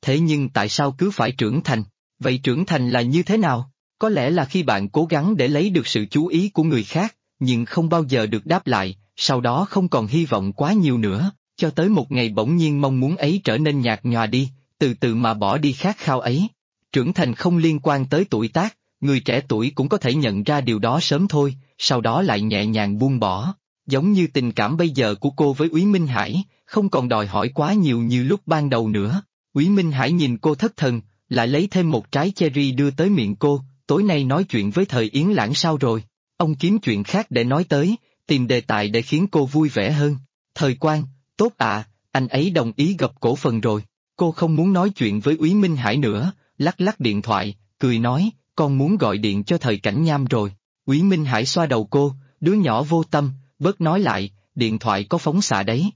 S2: thế nhưng tại sao cứ phải trưởng thành? Vậy trưởng thành là như thế nào? Có lẽ là khi bạn cố gắng để lấy được sự chú ý của người khác, nhưng không bao giờ được đáp lại, sau đó không còn hy vọng quá nhiều nữa, cho tới một ngày bỗng nhiên mong muốn ấy trở nên nhạt nhòa đi, từ từ mà bỏ đi khát khao ấy. Trưởng thành không liên quan tới tuổi tác, người trẻ tuổi cũng có thể nhận ra điều đó sớm thôi, sau đó lại nhẹ nhàng buông bỏ. Giống như tình cảm bây giờ của cô với Úy Minh Hải, không còn đòi hỏi quá nhiều như lúc ban đầu nữa. Úy Minh Hải nhìn cô thất thần, lại lấy thêm một trái cherry đưa tới miệng cô, tối nay nói chuyện với Thời Yến Lãng sao rồi? Ông kiếm chuyện khác để nói tới, tìm đề tài để khiến cô vui vẻ hơn. Thời Quang, tốt ạ, anh ấy đồng ý gập cổ phần rồi. Cô không muốn nói chuyện với Úy Minh Hải nữa, lắc lắc điện thoại, cười nói, con muốn gọi điện cho Thời Cảnh Nham rồi. Úy Minh Hải xoa đầu cô, đứa nhỏ vô tâm, bớt nói lại, điện thoại có phóng xạ đấy.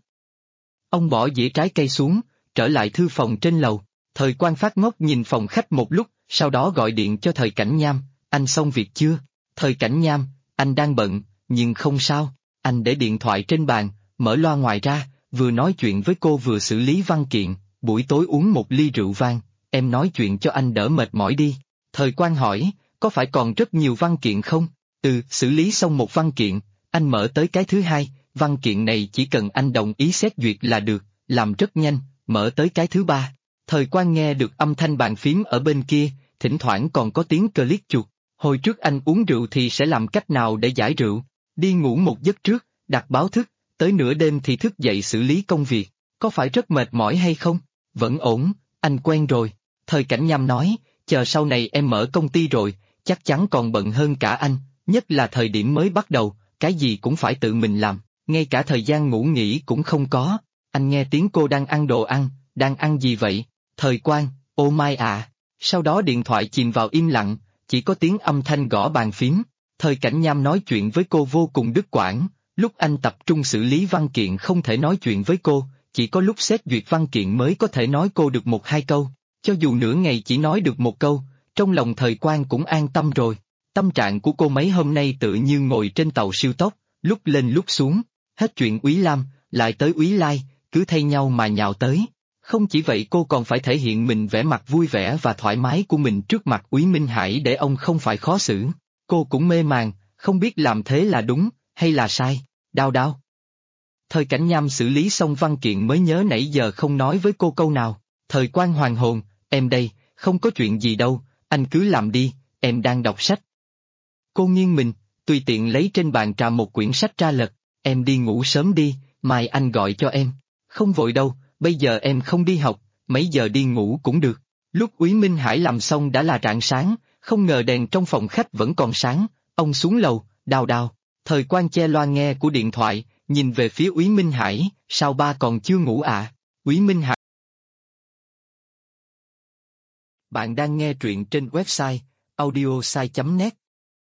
S2: Ông bỏ dĩa trái cây xuống, trở lại thư phòng trên lầu. Thời Quang phát ngốc nhìn phòng khách một lúc, sau đó gọi điện cho Thời Cảnh Nham, anh xong việc chưa? Thời Cảnh Nham, anh đang bận, nhưng không sao, anh để điện thoại trên bàn, mở loa ngoài ra, vừa nói chuyện với cô vừa xử lý văn kiện, buổi tối uống một ly rượu vang, em nói chuyện cho anh đỡ mệt mỏi đi. Thời Quang hỏi, có phải còn rất nhiều văn kiện không? Xử lý xong một văn kiện, anh mở tới cái thứ hai, văn kiện này chỉ cần anh đồng ý xét duyệt là được, làm rất nhanh, mở tới cái thứ ba. Thời Quang nghe được âm thanh bàn phím ở bên kia, thỉnh thoảng còn có tiếng click chuột. Hồi trước anh uống rượu thì sẽ làm cách nào để giải rượu? Đi ngủ một giấc trước, đặt báo thức, tới nửa đêm thì thức dậy xử lý công việc, có phải rất mệt mỏi hay không? Vẫn ổn, anh quen rồi. Thời Cảnh Nham nói, chờ sau này em mở công ty rồi, chắc chắn còn bận hơn cả anh, nhất là thời điểm mới bắt đầu, cái gì cũng phải tự mình làm, ngay cả thời gian ngủ nghỉ cũng không có. Anh nghe tiếng cô đang ăn đồ ăn, đang ăn gì vậy? Thời Quang, ô mai à. Sau đó điện thoại chìm vào im lặng, chỉ có tiếng âm thanh gõ bàn phím. Thời Cảnh Nham nói chuyện với cô vô cùng đứt quãng, lúc anh tập trung xử lý văn kiện không thể nói chuyện với cô, chỉ có lúc xét duyệt văn kiện mới có thể nói cô được một hai câu. Cho dù nửa ngày chỉ nói được một câu, trong lòng Thời Quang cũng an tâm rồi. Tâm trạng của cô mấy hôm nay tự như ngồi trên tàu siêu tốc, lúc lên lúc xuống, hết chuyện Úy Lam, lại tới Úy Lai, cứ thay nhau mà nhào tới. Không chỉ vậy cô còn phải thể hiện mình vẻ mặt vui vẻ và thoải mái của mình trước mặt Úy Minh Hải để ông không phải khó xử. Cô cũng mê màng, không biết làm thế là đúng, hay là sai. Đau đau. Thời Cảnh Nham xử lý xong văn kiện mới nhớ nãy giờ không nói với cô câu nào. Thời Quang hoàn hồn, em đây, không có chuyện gì đâu, anh cứ làm đi, em đang đọc sách. Cô nghiêng mình, tùy tiện lấy trên bàn trà một quyển sách ra lật, em đi ngủ sớm đi, mai anh gọi cho em. Không vội đâu, bây giờ em không đi học, mấy giờ đi ngủ cũng được. Lúc Úy Minh Hải làm xong đã là rạng sáng, không ngờ đèn trong phòng khách vẫn còn sáng, ông xuống lầu, đào đào. Thời Quang che loa nghe của điện thoại, nhìn về phía Úy Minh Hải, sao ba còn chưa ngủ à? Úy Minh Hải.
S1: Bạn đang nghe truyện trên website audiosai.net.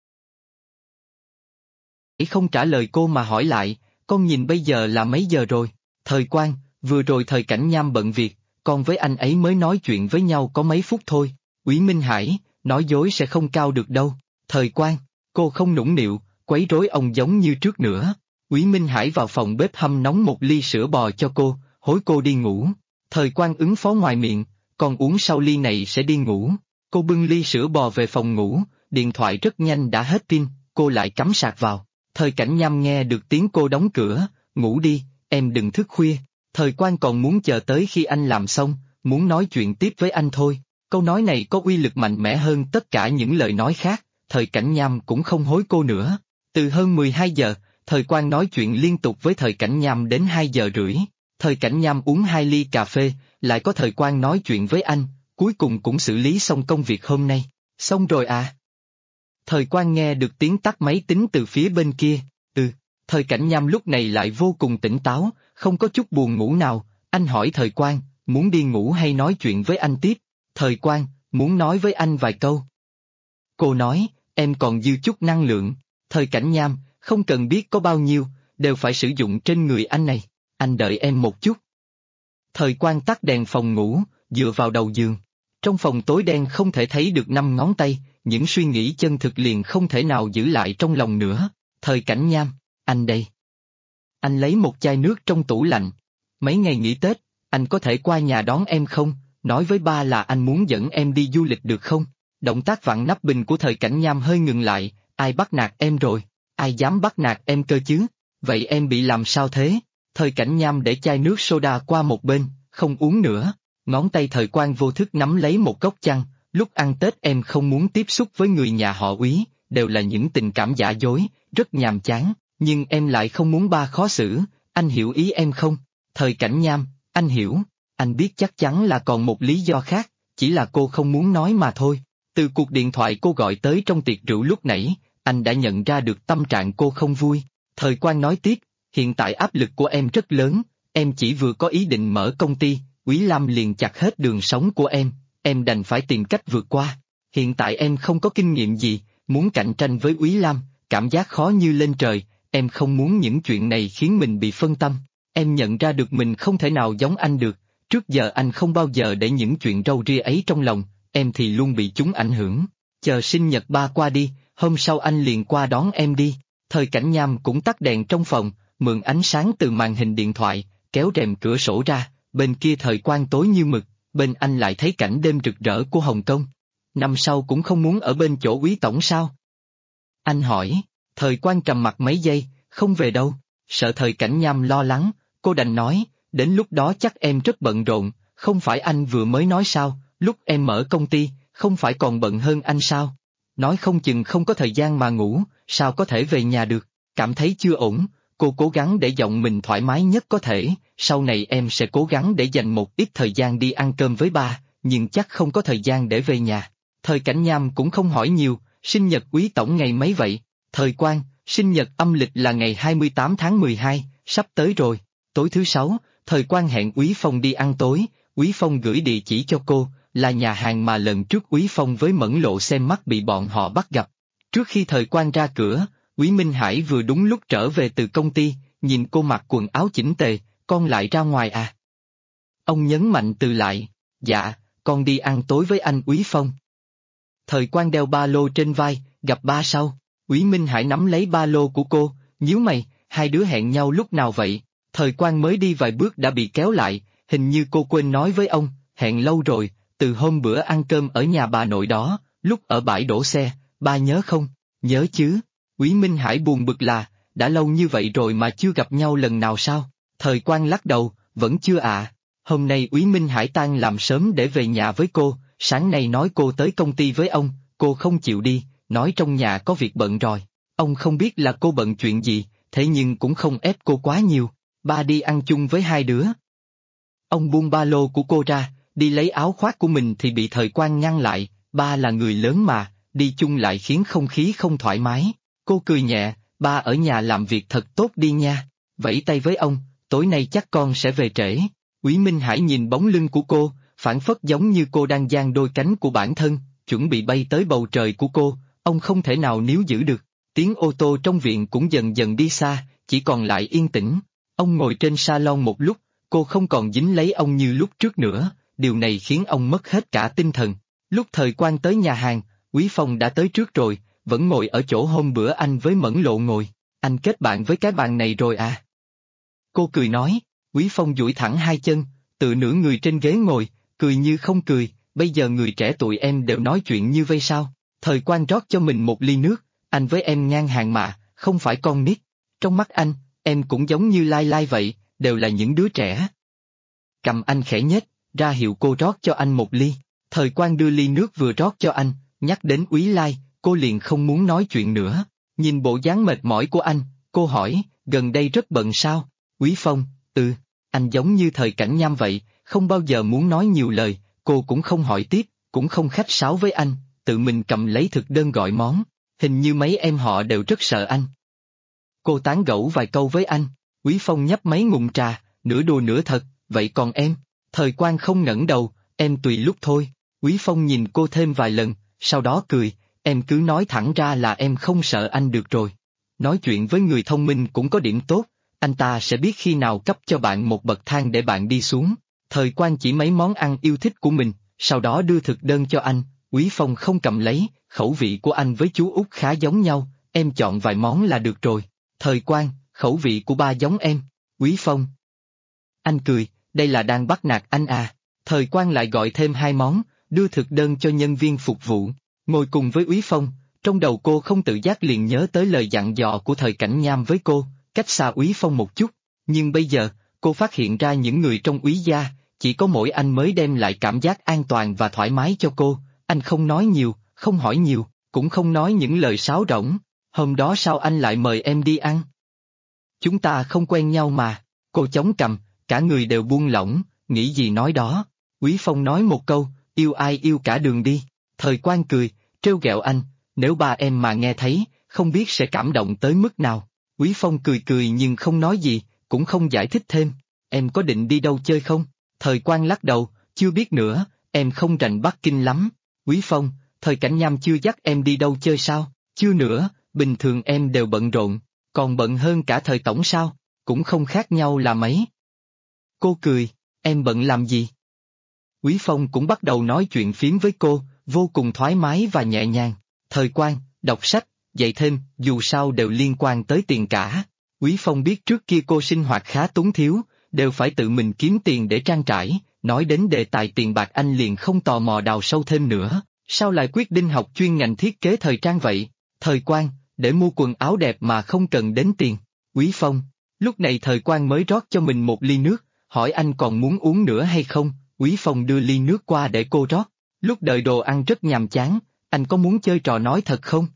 S2: Không trả lời cô mà hỏi lại, con nhìn bây giờ là mấy giờ rồi? Thời Quang, vừa rồi Thời Cảnh Nham bận việc, con với anh ấy mới nói chuyện với nhau có mấy phút thôi. Úy Minh Hải, nói dối sẽ không cao được đâu. Thời Quang, cô không nũng nịu, quấy rối ông giống như trước nữa. Úy Minh Hải vào phòng bếp hâm nóng một ly sữa bò cho cô, hối cô đi ngủ. Thời Quang ứng phó ngoài miệng, con uống sau ly này sẽ đi ngủ. Cô bưng ly sữa bò về phòng ngủ, điện thoại rất nhanh đã hết pin, cô lại cắm sạc vào. Thời Cảnh Nham nghe được tiếng cô đóng cửa, ngủ đi, em đừng thức khuya. Thời Quang còn muốn chờ tới khi anh làm xong, muốn nói chuyện tiếp với anh thôi. Câu nói này có uy lực mạnh mẽ hơn tất cả những lời nói khác, Thời Cảnh Nham cũng không hối cô nữa. Từ hơn 12 giờ, Thời Quang nói chuyện liên tục với Thời Cảnh Nham đến 2 giờ rưỡi. Thời Cảnh Nham uống 2 ly cà phê, lại có Thời Quang nói chuyện với anh, cuối cùng cũng xử lý xong công việc hôm nay. Xong rồi à? Thời Quang nghe được tiếng tắt máy tính từ phía bên kia. Thời Cảnh Nham lúc này lại vô cùng tỉnh táo, không có chút buồn ngủ nào. Anh hỏi Thời Quang, muốn đi ngủ hay nói chuyện với anh tiếp? Thời Quang, muốn nói với anh vài câu. Cô nói, em còn dư chút năng lượng. Thời Cảnh Nham, không cần biết có bao nhiêu, đều phải sử dụng trên người anh này. Anh đợi em một chút. Thời Quang tắt đèn phòng ngủ, dựa vào đầu giường. Trong phòng tối đen không thể thấy được 5 ngón tay, những suy nghĩ chân thực liền không thể nào giữ lại trong lòng nữa. Thời Cảnh Nham, anh đây. Anh lấy một chai nước trong tủ lạnh. Mấy ngày nghỉ Tết, anh có thể qua nhà đón em không? nói với ba là anh muốn dẫn em đi du lịch được không? Động tác vặn nắp bình của Thời Cảnh Nham hơi ngừng lại, ai bắt nạt em rồi? Ai dám bắt nạt em cơ chứ? Vậy em bị làm sao thế? Thời Cảnh Nham để chai nước soda qua một bên, không uống nữa. Ngón tay Thời Quang vô thức nắm lấy một góc chăn, lúc ăn Tết em không muốn tiếp xúc với người nhà họ Úy, đều là những tình cảm giả dối, rất nhàm chán, nhưng em lại không muốn ba khó xử, anh hiểu ý em không? Thời Cảnh Nham, anh hiểu, anh biết chắc chắn là còn một lý do khác, chỉ là cô không muốn nói mà thôi. Từ cuộc điện thoại cô gọi tới trong tiệc rượu lúc nãy, anh đã nhận ra được tâm trạng cô không vui. Thời Quang nói tiếp, hiện tại áp lực của em rất lớn, em chỉ vừa có ý định mở công ty, Úy Lam liền chặt hết đường sống của em đành phải tìm cách vượt qua. Hiện tại em không có kinh nghiệm gì, muốn cạnh tranh với Úy Lam, cảm giác khó như lên trời, em không muốn những chuyện này khiến mình bị phân tâm. Em nhận ra được mình không thể nào giống anh được, trước giờ anh không bao giờ để những chuyện râu ria ấy trong lòng, em thì luôn bị chúng ảnh hưởng. Chờ sinh nhật ba qua đi, hôm sau anh liền qua đón em đi. Thời Cảnh Nham cũng tắt đèn trong phòng, mượn ánh sáng từ màn hình điện thoại, kéo rèm cửa sổ ra, bên kia Thời Quang tối như mực, bên anh lại thấy cảnh đêm rực rỡ của Hồng Kông. Năm sau cũng không muốn ở bên chỗ Úy tổng sao? Anh hỏi. Thời Quang trầm mặc mấy giây, không về đâu, sợ Thời Cảnh Nham lo lắng, cô đành nói, đến lúc đó chắc em rất bận rộn, không phải anh vừa mới nói sao, lúc em mở công ty, không phải còn bận hơn anh sao? Nói không chừng không có thời gian mà ngủ, sao có thể về nhà được, cảm thấy chưa ổn, cô cố gắng để giọng mình thoải mái nhất có thể, sau này em sẽ cố gắng để dành một ít thời gian đi ăn cơm với ba, nhưng chắc không có thời gian để về nhà. Thời Cảnh Nham cũng không hỏi nhiều, sinh nhật Úy tổng ngày mấy vậy? Thời Quang, sinh nhật âm lịch là ngày 28 tháng 12, sắp tới rồi. Tối thứ Sáu, Thời Quang hẹn Úy Phong đi ăn tối, Úy Phong gửi địa chỉ cho cô, là nhà hàng mà lần trước Úy Phong với Mẫn Lộ xem mắt bị bọn họ bắt gặp. Trước khi Thời Quang ra cửa, Úy Minh Hải vừa đúng lúc trở về từ công ty, nhìn cô mặc quần áo chỉnh tề, con lại ra ngoài à? Ông nhấn mạnh từ lại, dạ, con đi ăn tối với anh Úy Phong. Thời Quang đeo ba lô trên vai, gặp ba sau. Úy Minh Hải nắm lấy ba lô của cô, nhíu mày, hai đứa hẹn nhau lúc nào vậy? Thời Quang mới đi vài bước đã bị kéo lại, hình như cô quên nói với ông, hẹn lâu rồi, từ hôm bữa ăn cơm ở nhà bà nội đó, lúc ở bãi đổ xe, ba nhớ không? Nhớ chứ. Úy Minh Hải buồn bực là, đã lâu như vậy rồi mà chưa gặp nhau lần nào sao? Thời Quang lắc đầu, vẫn chưa ạ. Hôm nay Úy Minh Hải tan làm sớm để về nhà với cô, sáng nay nói cô tới công ty với ông, cô không chịu đi, nói trong nhà có việc bận rồi. Ông không biết là cô bận chuyện gì, thế nhưng cũng không ép cô quá nhiều, ba đi ăn chung với hai đứa. Ông buông ba lô của cô ra, đi lấy áo khoác của mình thì bị Thời Quang ngăn lại, ba là người lớn mà, đi chung lại khiến không khí không thoải mái. Cô cười nhẹ, ba ở nhà làm việc thật tốt đi nha, vẫy tay với ông, tối nay chắc con sẽ về trễ. Úy Minh Hải nhìn bóng lưng của cô, phảng phất giống như cô đang dang đôi cánh của bản thân, chuẩn bị bay tới bầu trời của cô, ông không thể nào níu giữ được. Tiếng ô tô trong viện cũng dần dần đi xa, chỉ còn lại yên tĩnh. Ông ngồi trên salon một lúc, cô không còn dính lấy ông như lúc trước nữa, điều này khiến ông mất hết cả tinh thần. Lúc Thời Quang tới nhà hàng, Úy Phong đã tới trước rồi, vẫn ngồi ở chỗ hôm bữa anh với Mẫn Lộ ngồi. Anh kết bạn với cái bàn này rồi à? Cô cười nói. Úy Phong duỗi thẳng hai chân, tựa nửa người trên ghế ngồi, cười như không cười, bây giờ người trẻ tụi em đều nói chuyện như vây sao? Thời Quang rót cho mình một ly nước, anh với em ngang hàng mà, không phải con nít. Trong mắt anh, em cũng giống như Lai Lai vậy, đều là những đứa trẻ. Cầm anh khẽ nhếch, ra hiệu cô rót cho anh một ly. Thời Quang đưa ly nước vừa rót cho anh, nhắc đến Úy Lai, cô liền không muốn nói chuyện nữa. Nhìn bộ dáng mệt mỏi của anh, cô hỏi, gần đây rất bận sao? Úy Phong, anh giống như Thời Cảnh Nham vậy, không bao giờ muốn nói nhiều lời, cô cũng không hỏi tiếp, cũng không khách sáo với anh, tự mình cầm lấy thực đơn gọi món, hình như mấy em họ đều rất sợ anh. Cô tán gẫu vài câu với anh, Úy Phong nhấp mấy ngụm trà, nửa đùa nửa thật, vậy còn em? Thời Quang không ngẩng đầu, em tùy lúc thôi. Úy Phong nhìn cô thêm vài lần, sau đó cười, em cứ nói thẳng ra là em không sợ anh được rồi. Nói chuyện với người thông minh cũng có điểm tốt, anh ta sẽ biết khi nào cấp cho bạn một bậc thang để bạn đi xuống. Thời Quang chỉ mấy món ăn yêu thích của mình, sau đó đưa thực đơn cho anh, Úy Phong không cầm lấy, khẩu vị của anh với chú Út khá giống nhau, em chọn vài món là được rồi. Thời Quang, khẩu vị của ba giống em. Úy Phong. Anh cười, đây là đang bắt nạt anh à? Thời Quang lại gọi thêm 2 món, đưa thực đơn cho nhân viên phục vụ. Ngồi cùng với Úy Phong, trong đầu cô không tự giác liền nhớ tới lời dặn dò của Thời Cảnh Nham với cô, cách xa Úy Phong một chút. Nhưng bây giờ, cô phát hiện ra những người trong Úy gia, chỉ có mỗi anh mới đem lại cảm giác an toàn và thoải mái cho cô. Anh không nói nhiều, không hỏi nhiều, cũng không nói những lời sáo rỗng. Hôm đó sao anh lại mời em đi ăn? Chúng ta không quen nhau mà. Cô chống cằm, cả người đều buông lỏng, nghĩ gì nói đó. Úy Phong nói một câu, yêu ai yêu cả đường đi. Thời Quang cười, trêu ghẹo anh, nếu ba em mà nghe thấy, không biết sẽ cảm động tới mức nào. Úy Phong cười cười nhưng không nói gì, cũng không giải thích thêm. Em có định đi đâu chơi không? Thời Quang lắc đầu, chưa biết nữa, em không rành Bắc Kinh lắm. Úy Phong, Thời Cảnh Nham chưa dắt em đi đâu chơi sao? Chưa nữa, bình thường em đều bận rộn, còn bận hơn cả Thời tổng sao? Cũng không khác nhau là mấy. Cô cười, em bận làm gì? Úy Phong cũng bắt đầu nói chuyện phiếm với cô, vô cùng thoải mái và nhẹ nhàng. Thời Quang, đọc sách, dạy thêm, dù sao đều liên quan tới tiền cả. Úy Phong biết trước kia cô sinh hoạt khá túng thiếu, đều phải tự mình kiếm tiền để trang trải, nói đến đề tài tiền bạc anh liền không tò mò đào sâu thêm nữa, sao lại quyết định học chuyên ngành thiết kế thời trang vậy? Thời Quang, để mua quần áo đẹp mà không cần đến tiền. Úy Phong, lúc này Thời Quang mới rót cho mình một ly nước, hỏi anh còn muốn uống nữa hay không? Úy Phong đưa ly nước qua để cô rót. Lúc đợi đồ ăn rất nhàm chán, anh có muốn chơi trò nói thật không?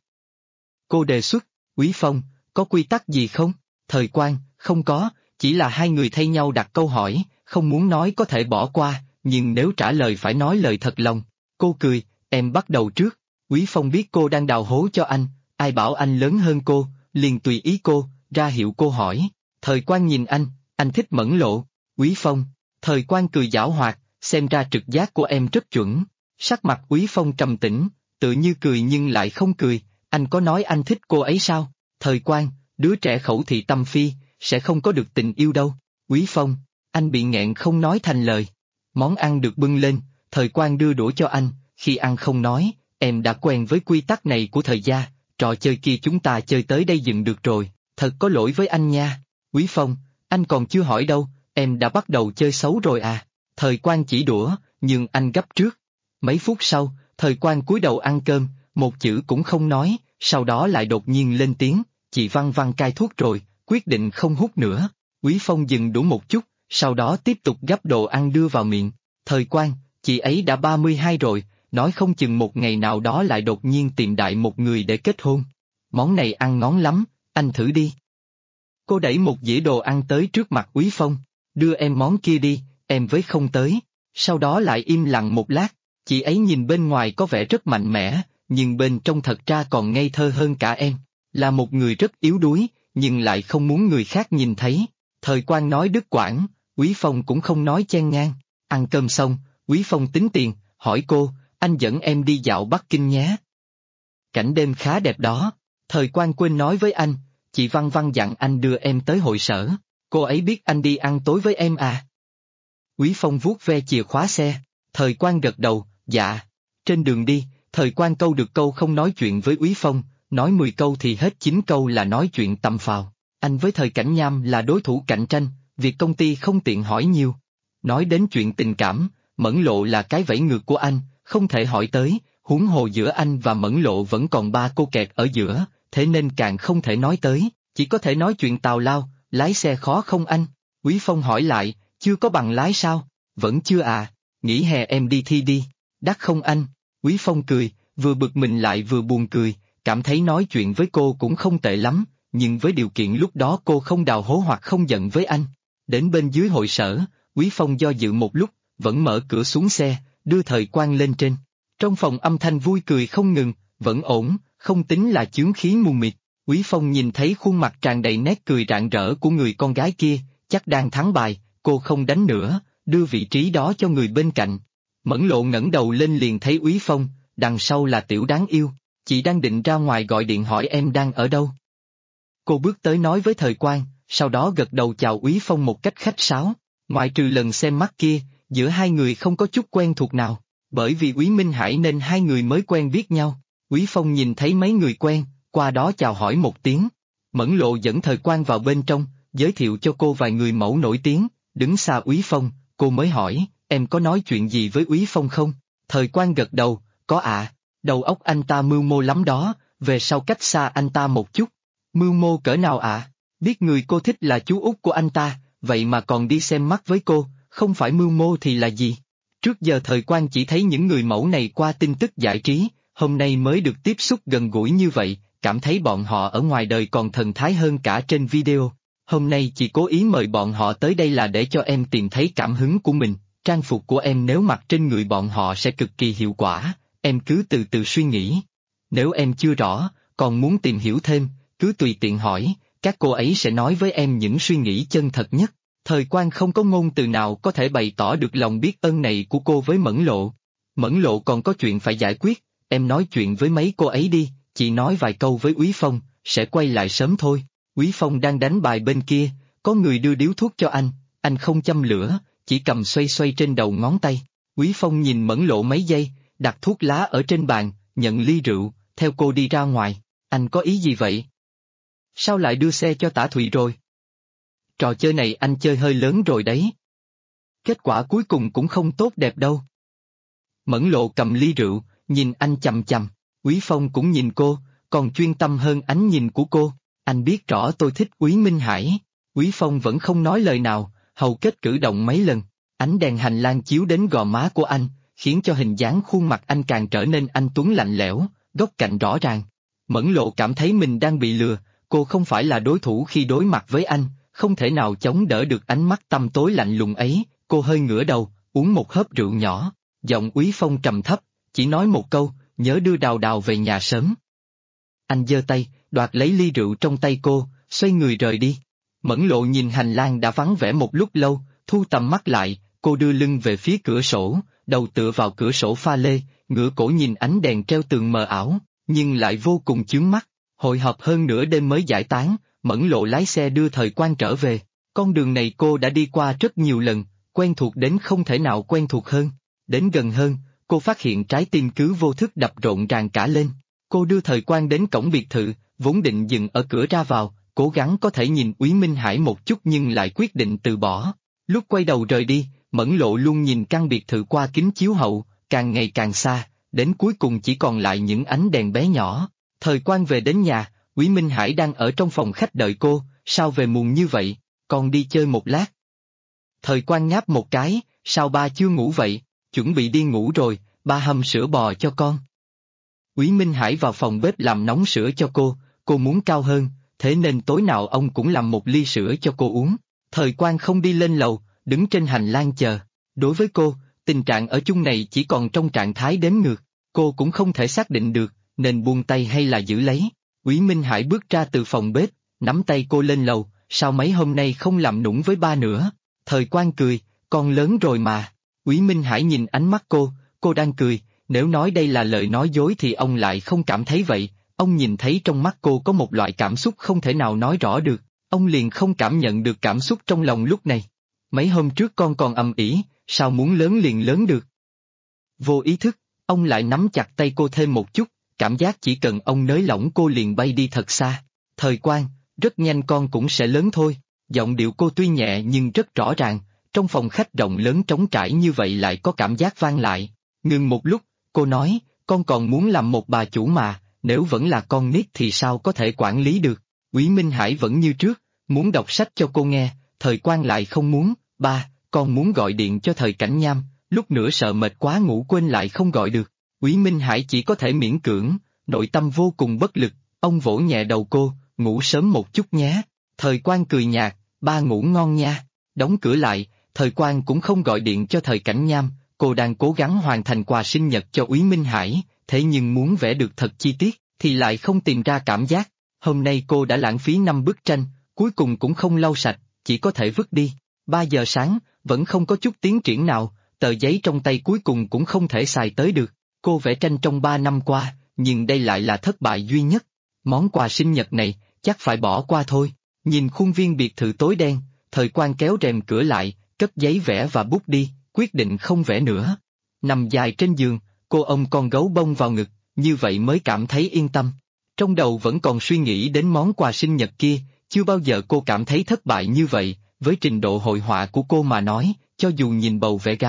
S2: Cô đề xuất. Úy Phong, có quy tắc gì không? Thời Quang, không có, chỉ là hai người thay nhau đặt câu hỏi, không muốn nói có thể bỏ qua, nhưng nếu trả lời phải nói lời thật lòng. Cô cười, em bắt đầu trước. Úy Phong biết cô đang đào hố cho anh, ai bảo anh lớn hơn cô, liền tùy ý cô, ra hiệu cô hỏi. Thời Quang nhìn anh thích mẫn lộ. Úy Phong, Thời Quang cười giảo hoạt, xem ra trực giác của em rất chuẩn. Sắc mặt Úy Phong trầm tĩnh, tự như cười nhưng lại không cười, anh có nói anh thích cô ấy sao? Thời Quang, đứa trẻ khẩu thị tâm phi, sẽ không có được tình yêu đâu. Úy Phong, anh bị nghẹn không nói thành lời. Món ăn được bưng lên, Thời Quang đưa đũa cho anh, khi ăn không nói, em đã quen với quy tắc này của Thời gia, trò chơi kia chúng ta chơi tới đây dừng được rồi, thật có lỗi với anh nha. Úy Phong, anh còn chưa hỏi đâu, em đã bắt đầu chơi xấu rồi à? Thời Quang chỉ đũa, nhưng anh gấp trước. Mấy phút sau, Thời Quang cúi đầu ăn cơm, một chữ cũng không nói, sau đó lại đột nhiên lên tiếng, chị Văn Văn cai thuốc rồi, quyết định không hút nữa. Úy Phong dừng đũa một chút, sau đó tiếp tục gắp đồ ăn đưa vào miệng. Thời Quang, chị ấy đã 32 rồi, nói không chừng một ngày nào đó lại đột nhiên tìm đại một người để kết hôn. Món này ăn ngon lắm, anh thử đi. Cô đẩy một dĩa đồ ăn tới trước mặt Úy Phong, đưa em món kia đi, em với không tới. Sau đó lại im lặng một lát, chị ấy nhìn bên ngoài có vẻ rất mạnh mẽ, nhưng bên trong thật ra còn ngây thơ hơn cả em, là một người rất yếu đuối, nhưng lại không muốn người khác nhìn thấy. Thời Quang nói đứt quãng, Úy Phong cũng không nói chen ngang. Ăn cơm xong, Úy Phong tính tiền, hỏi cô, anh dẫn em đi dạo Bắc Kinh nhé. Cảnh đêm khá đẹp đó. Thời Quang quên nói với anh, chị Văn Văn dặn anh đưa em tới hội sở, cô ấy biết anh đi ăn tối với em à? Úy Phong vuốt ve chìa khóa xe, Thời Quang gật đầu, dạ. Trên đường đi, Thời Quang câu được câu không nói chuyện với Úy Phong, nói 10 câu thì hết 9 câu là nói chuyện tầm phào. Anh với Thời Cảnh Nham là đối thủ cạnh tranh, việc công ty không tiện hỏi nhiều. Nói đến chuyện tình cảm, Mẫn Lộ là cái vẫy ngược của anh, không thể hỏi tới, huống hồ giữa anh và Mẫn Lộ vẫn còn 3 cô kẹt ở giữa, thế nên càng không thể nói tới, chỉ có thể nói chuyện tào lao, lái xe khó không anh? Úy Phong hỏi lại, chưa có bằng lái sao? Vẫn chưa à, nghỉ hè em đi thi đi, đắt không anh? Úy Phong cười, vừa bực mình lại vừa buồn cười, cảm thấy nói chuyện với cô cũng không tệ lắm, nhưng với điều kiện lúc đó cô không đào hố hoặc không giận với anh. Đến bên dưới hội sở, Úy Phong do dự một lúc, vẫn mở cửa xuống xe, đưa Thời Quang lên trên. Trong phòng âm thanh vui cười không ngừng, vẫn ổn, không tính là chướng khí mù mịt. Úy Phong nhìn thấy khuôn mặt tràn đầy nét cười rạng rỡ của người con gái kia, chắc đang thắng bài, cô không đánh nữa, đưa vị trí đó cho người bên cạnh. Mẫn Lộ ngẩng đầu lên liền thấy Úy Phong, đằng sau là Tiểu đáng yêu, chị đang định ra ngoài gọi điện hỏi em đang ở đâu. Cô bước tới nói với Thời Quang, sau đó gật đầu chào Úy Phong một cách khách sáo, ngoại trừ lần xem mắt kia, giữa hai người không có chút quen thuộc nào, bởi vì Úy Minh Hải nên hai người mới quen biết nhau. Úy Phong nhìn thấy mấy người quen, qua đó chào hỏi một tiếng. Mẫn Lộ dẫn Thời Quang vào bên trong, giới thiệu cho cô vài người mẫu nổi tiếng, đứng xa Úy Phong, cô mới hỏi, em có nói chuyện gì với Úy Phong không? Thời Quang gật đầu, có ạ. Đầu óc anh ta mưu mô lắm đó, về sau cách xa anh ta một chút. Mưu mô cỡ nào ạ? Biết người cô thích là chú út của anh ta, vậy mà còn đi xem mắt với cô, không phải mưu mô thì là gì? Trước giờ Thời Quang chỉ thấy những người mẫu này qua tin tức giải trí, hôm nay mới được tiếp xúc gần gũi như vậy, cảm thấy bọn họ ở ngoài đời còn thần thái hơn cả trên video. Hôm nay chị cố ý mời bọn họ tới đây là để cho em tìm thấy cảm hứng của mình, trang phục của em nếu mặc trên người bọn họ sẽ cực kỳ hiệu quả, em cứ từ từ suy nghĩ. Nếu em chưa rõ, còn muốn tìm hiểu thêm, cứ tùy tiện hỏi, các cô ấy sẽ nói với em những suy nghĩ chân thật nhất. Thời Quang không có ngôn từ nào có thể bày tỏ được lòng biết ơn này của cô với Mẫn Lộ. Mẫn Lộ còn có chuyện phải giải quyết, em nói chuyện với mấy cô ấy đi, chị nói vài câu với Úy Phong, sẽ quay lại sớm thôi. Úy Phong đang đánh bài bên kia, có người đưa điếu thuốc cho anh không châm lửa, chỉ cầm xoay xoay trên đầu ngón tay. Úy Phong nhìn Mẫn Lộ mấy giây, đặt thuốc lá ở trên bàn, nhận ly rượu, theo cô đi ra ngoài. Anh có ý gì vậy? Sao lại đưa xe cho Tả Thụy rồi? Trò chơi này anh chơi hơi lớn rồi đấy. Kết quả cuối cùng cũng không tốt đẹp đâu. Mẫn Lộ cầm ly rượu, nhìn anh chằm chằm. Úy Phong cũng nhìn cô, còn chuyên tâm hơn ánh nhìn của cô. Anh biết rõ tôi thích Úy Minh Hải. Úy Phong vẫn không nói lời nào, hầu kết cử động mấy lần. Ánh đèn hành lang chiếu đến gò má của anh, khiến cho hình dáng khuôn mặt anh càng trở nên anh tuấn lạnh lẽo, góc cạnh rõ ràng. Mẫn Lộ cảm thấy mình đang bị lừa, cô không phải là đối thủ khi đối mặt với anh, không thể nào chống đỡ được ánh mắt tăm tối lạnh lùng ấy. Cô hơi ngửa đầu, uống một hớp rượu nhỏ, giọng Úy Phong trầm thấp, chỉ nói một câu, nhớ đưa Đào Đào về nhà sớm. Anh giơ tay, đoạt lấy ly rượu trong tay cô, xoay người rời đi. Mẫn Lộ nhìn hành lang đã vắng vẻ một lúc lâu, thu tầm mắt lại, cô đưa lưng về phía cửa sổ, đầu tựa vào cửa sổ pha lê, ngửa cổ nhìn ánh đèn treo tường mờ ảo, nhưng lại vô cùng chướng mắt. Hội họp hơn nửa đêm mới giải tán, Mẫn Lộ lái xe đưa Thời Quang trở về. Con đường này cô đã đi qua rất nhiều lần, quen thuộc đến không thể nào quen thuộc hơn. Đến gần hơn, cô phát hiện trái tim cứ vô thức đập rộn ràng cả lên. Cô đưa Thời Quang đến cổng biệt thự, vốn định dừng ở cửa ra vào, cố gắng có thể nhìn Úy Minh Hải một chút nhưng lại quyết định từ bỏ. Lúc quay đầu rời đi, Mẫn Lộ luôn nhìn căn biệt thự qua kính chiếu hậu, càng ngày càng xa, đến cuối cùng chỉ còn lại những ánh đèn bé nhỏ. Thời Quang về đến nhà, Úy Minh Hải đang ở trong phòng khách đợi cô, sao về muộn như vậy, con đi chơi một lát. Thời Quang ngáp một cái, sao ba chưa ngủ vậy, chuẩn bị đi ngủ rồi, ba hầm sữa bò cho con. Úy Minh Hải vào phòng bếp làm nóng sữa cho cô muốn cao hơn, thế nên tối nào ông cũng làm một ly sữa cho cô uống. Thời Quang không đi lên lầu, đứng trên hành lang chờ. Đối với cô, tình trạng ở chung này chỉ còn trong trạng thái đếm ngược, cô cũng không thể xác định được, nên buông tay hay là giữ lấy. Úy Minh Hải bước ra từ phòng bếp, nắm tay cô lên lầu, sao mấy hôm nay không làm nũng với ba nữa? Thời Quang cười, con lớn rồi mà. Úy Minh Hải nhìn ánh mắt cô đang cười, nếu nói đây là lời nói dối thì ông lại không cảm thấy vậy, ông nhìn thấy trong mắt cô có một loại cảm xúc không thể nào nói rõ được, ông liền không cảm nhận được cảm xúc trong lòng lúc này. Mấy hôm trước con còn ầm ĩ, sao muốn lớn liền lớn được? Vô ý thức, ông lại nắm chặt tay cô thêm một chút, cảm giác chỉ cần ông nới lỏng cô liền bay đi thật xa. Thời Quang, rất nhanh con cũng sẽ lớn thôi. Giọng điệu cô tuy nhẹ nhưng rất rõ ràng, trong phòng khách rộng lớn trống trải như vậy lại có cảm giác vang lại. Ngừng một lúc, cô nói, con còn muốn làm một bà chủ mà, nếu vẫn là con nít thì sao có thể quản lý được. Úy Minh Hải vẫn như trước, muốn đọc sách cho cô nghe, Thời Quang lại không muốn. Ba, con muốn gọi điện cho Thời Cảnh Nham, lúc nữa sợ mệt quá ngủ quên lại không gọi được. Úy Minh Hải chỉ có thể miễn cưỡng, nội tâm vô cùng bất lực, ông vỗ nhẹ đầu cô, ngủ sớm một chút nhé. Thời Quang cười nhạt, ba ngủ ngon nha. Đóng cửa lại, Thời Quang cũng không gọi điện cho Thời Cảnh Nham, cô đang cố gắng hoàn thành quà sinh nhật cho Úy Minh Hải, thế nhưng muốn vẽ được thật chi tiết, thì lại không tìm ra cảm giác. Hôm nay cô đã lãng phí 5 bức tranh, cuối cùng cũng không lau sạch, chỉ có thể vứt đi. 3 giờ sáng, vẫn không có chút tiến triển nào, tờ giấy trong tay cuối cùng cũng không thể xài tới được. Cô vẽ tranh trong 3 năm qua, nhưng đây lại là thất bại duy nhất. Món quà sinh nhật này, chắc phải bỏ qua thôi. Nhìn khuôn viên biệt thự tối đen, Thời Quang kéo rèm cửa lại, cất giấy vẽ và bút đi, quyết định không vẽ nữa. Nằm dài trên giường, cô ôm con gấu bông vào ngực, như vậy mới cảm thấy yên tâm. Trong đầu vẫn còn suy nghĩ đến món quà sinh nhật kia, chưa bao giờ cô cảm thấy thất bại như vậy, với trình độ hội họa của cô mà nói, cho dù nhìn bầu vẽ gáo,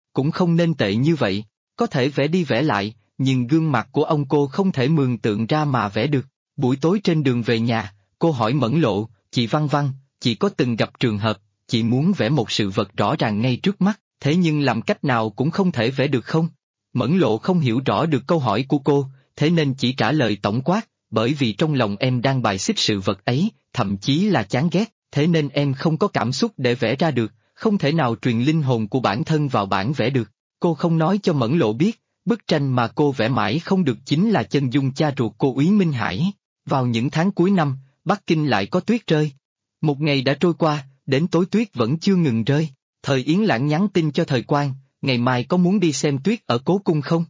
S2: cũng không nên tệ như vậy, có thể vẽ đi vẽ lại, nhưng gương mặt của ông cô không thể mường tượng ra mà vẽ được. Buổi tối trên đường về nhà, cô hỏi Mẫn Lộ, chị Văn Văn, chị có từng gặp trường hợp, chị muốn vẽ một sự vật rõ ràng ngay trước mắt, thế nhưng làm cách nào cũng không thể vẽ được không? Mẫn Lộ không hiểu rõ được câu hỏi của cô, thế nên chỉ trả lời tổng quát, bởi vì trong lòng em đang bài xích sự vật ấy, thậm chí là chán ghét, thế nên em không có cảm xúc để vẽ ra được, không thể nào truyền linh hồn của bản thân vào bản vẽ được. Cô không nói cho Mẫn Lộ biết, bức tranh mà cô vẽ mãi không được chính là chân dung cha ruột cô Úy Minh Hải. Vào những tháng cuối năm, Bắc Kinh lại có tuyết rơi. Một ngày đã trôi qua, đến tối tuyết vẫn chưa ngừng rơi. Thời Yến Lãng nhắn tin cho Thời Quang, ngày mai có muốn đi xem tuyết ở Cố Cung không?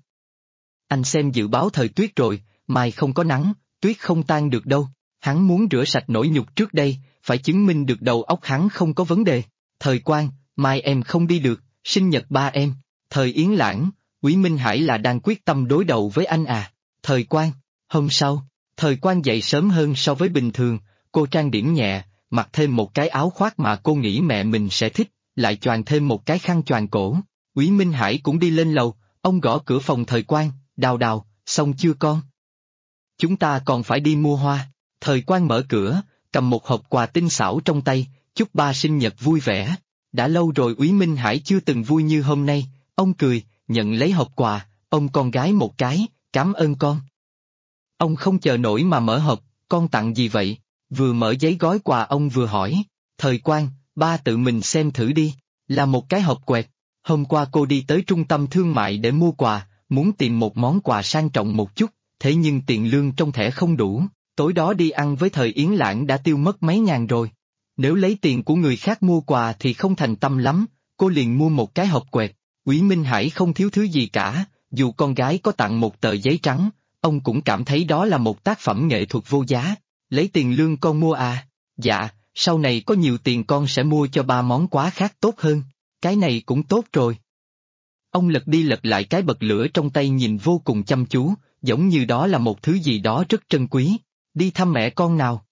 S2: Anh xem dự báo thời tuyết rồi, mai không có nắng, tuyết không tan được đâu. Hắn muốn rửa sạch nỗi nhục trước đây, phải chứng minh được đầu óc hắn không có vấn đề. Thời Quang, mai em không đi được, sinh nhật ba em. Thời Yến Lãng, Úy Minh Hải là đang quyết tâm đối đầu với anh à? Thời Quang, hôm sau, Thời Quang dậy sớm hơn so với bình thường, cô trang điểm nhẹ, mặc thêm một cái áo khoác mà cô nghĩ mẹ mình sẽ thích, lại choàng thêm một cái khăn choàng cổ. Úy Minh Hải cũng đi lên lầu, ông gõ cửa phòng Thời Quang, Đào Đào, xong chưa con? Chúng ta còn phải đi mua hoa. Thời Quang mở cửa, cầm một hộp quà tinh xảo trong tay, chúc ba sinh nhật vui vẻ. Đã lâu rồi Úy Minh Hải chưa từng vui như hôm nay, ông cười, nhận lấy hộp quà, ôm con gái một cái, cảm ơn con. Ông không chờ nổi mà mở hộp, con tặng gì vậy? Vừa mở giấy gói quà ông vừa hỏi. Thời Quang, ba tự mình xem thử đi, là một cái hộp quẹt. Hôm qua cô đi tới trung tâm thương mại để mua quà, muốn tìm một món quà sang trọng một chút, thế nhưng tiền lương trong thẻ không đủ, tối đó đi ăn với Thời Yến Lãng đã tiêu mất mấy ngàn rồi. Nếu lấy tiền của người khác mua quà thì không thành tâm lắm, cô liền mua một cái hộp quẹt. Úy Minh Hải không thiếu thứ gì cả, dù con gái có tặng một tờ giấy trắng, ông cũng cảm thấy đó là một tác phẩm nghệ thuật vô giá. Lấy tiền lương con mua à? Dạ, sau này có nhiều tiền con sẽ mua cho ba món quà khác tốt hơn, cái này cũng tốt rồi. Ông lật đi lật lại cái bật lửa trong tay nhìn vô cùng chăm chú, giống như đó là một thứ gì đó rất trân quý. Đi thăm mẹ con nào.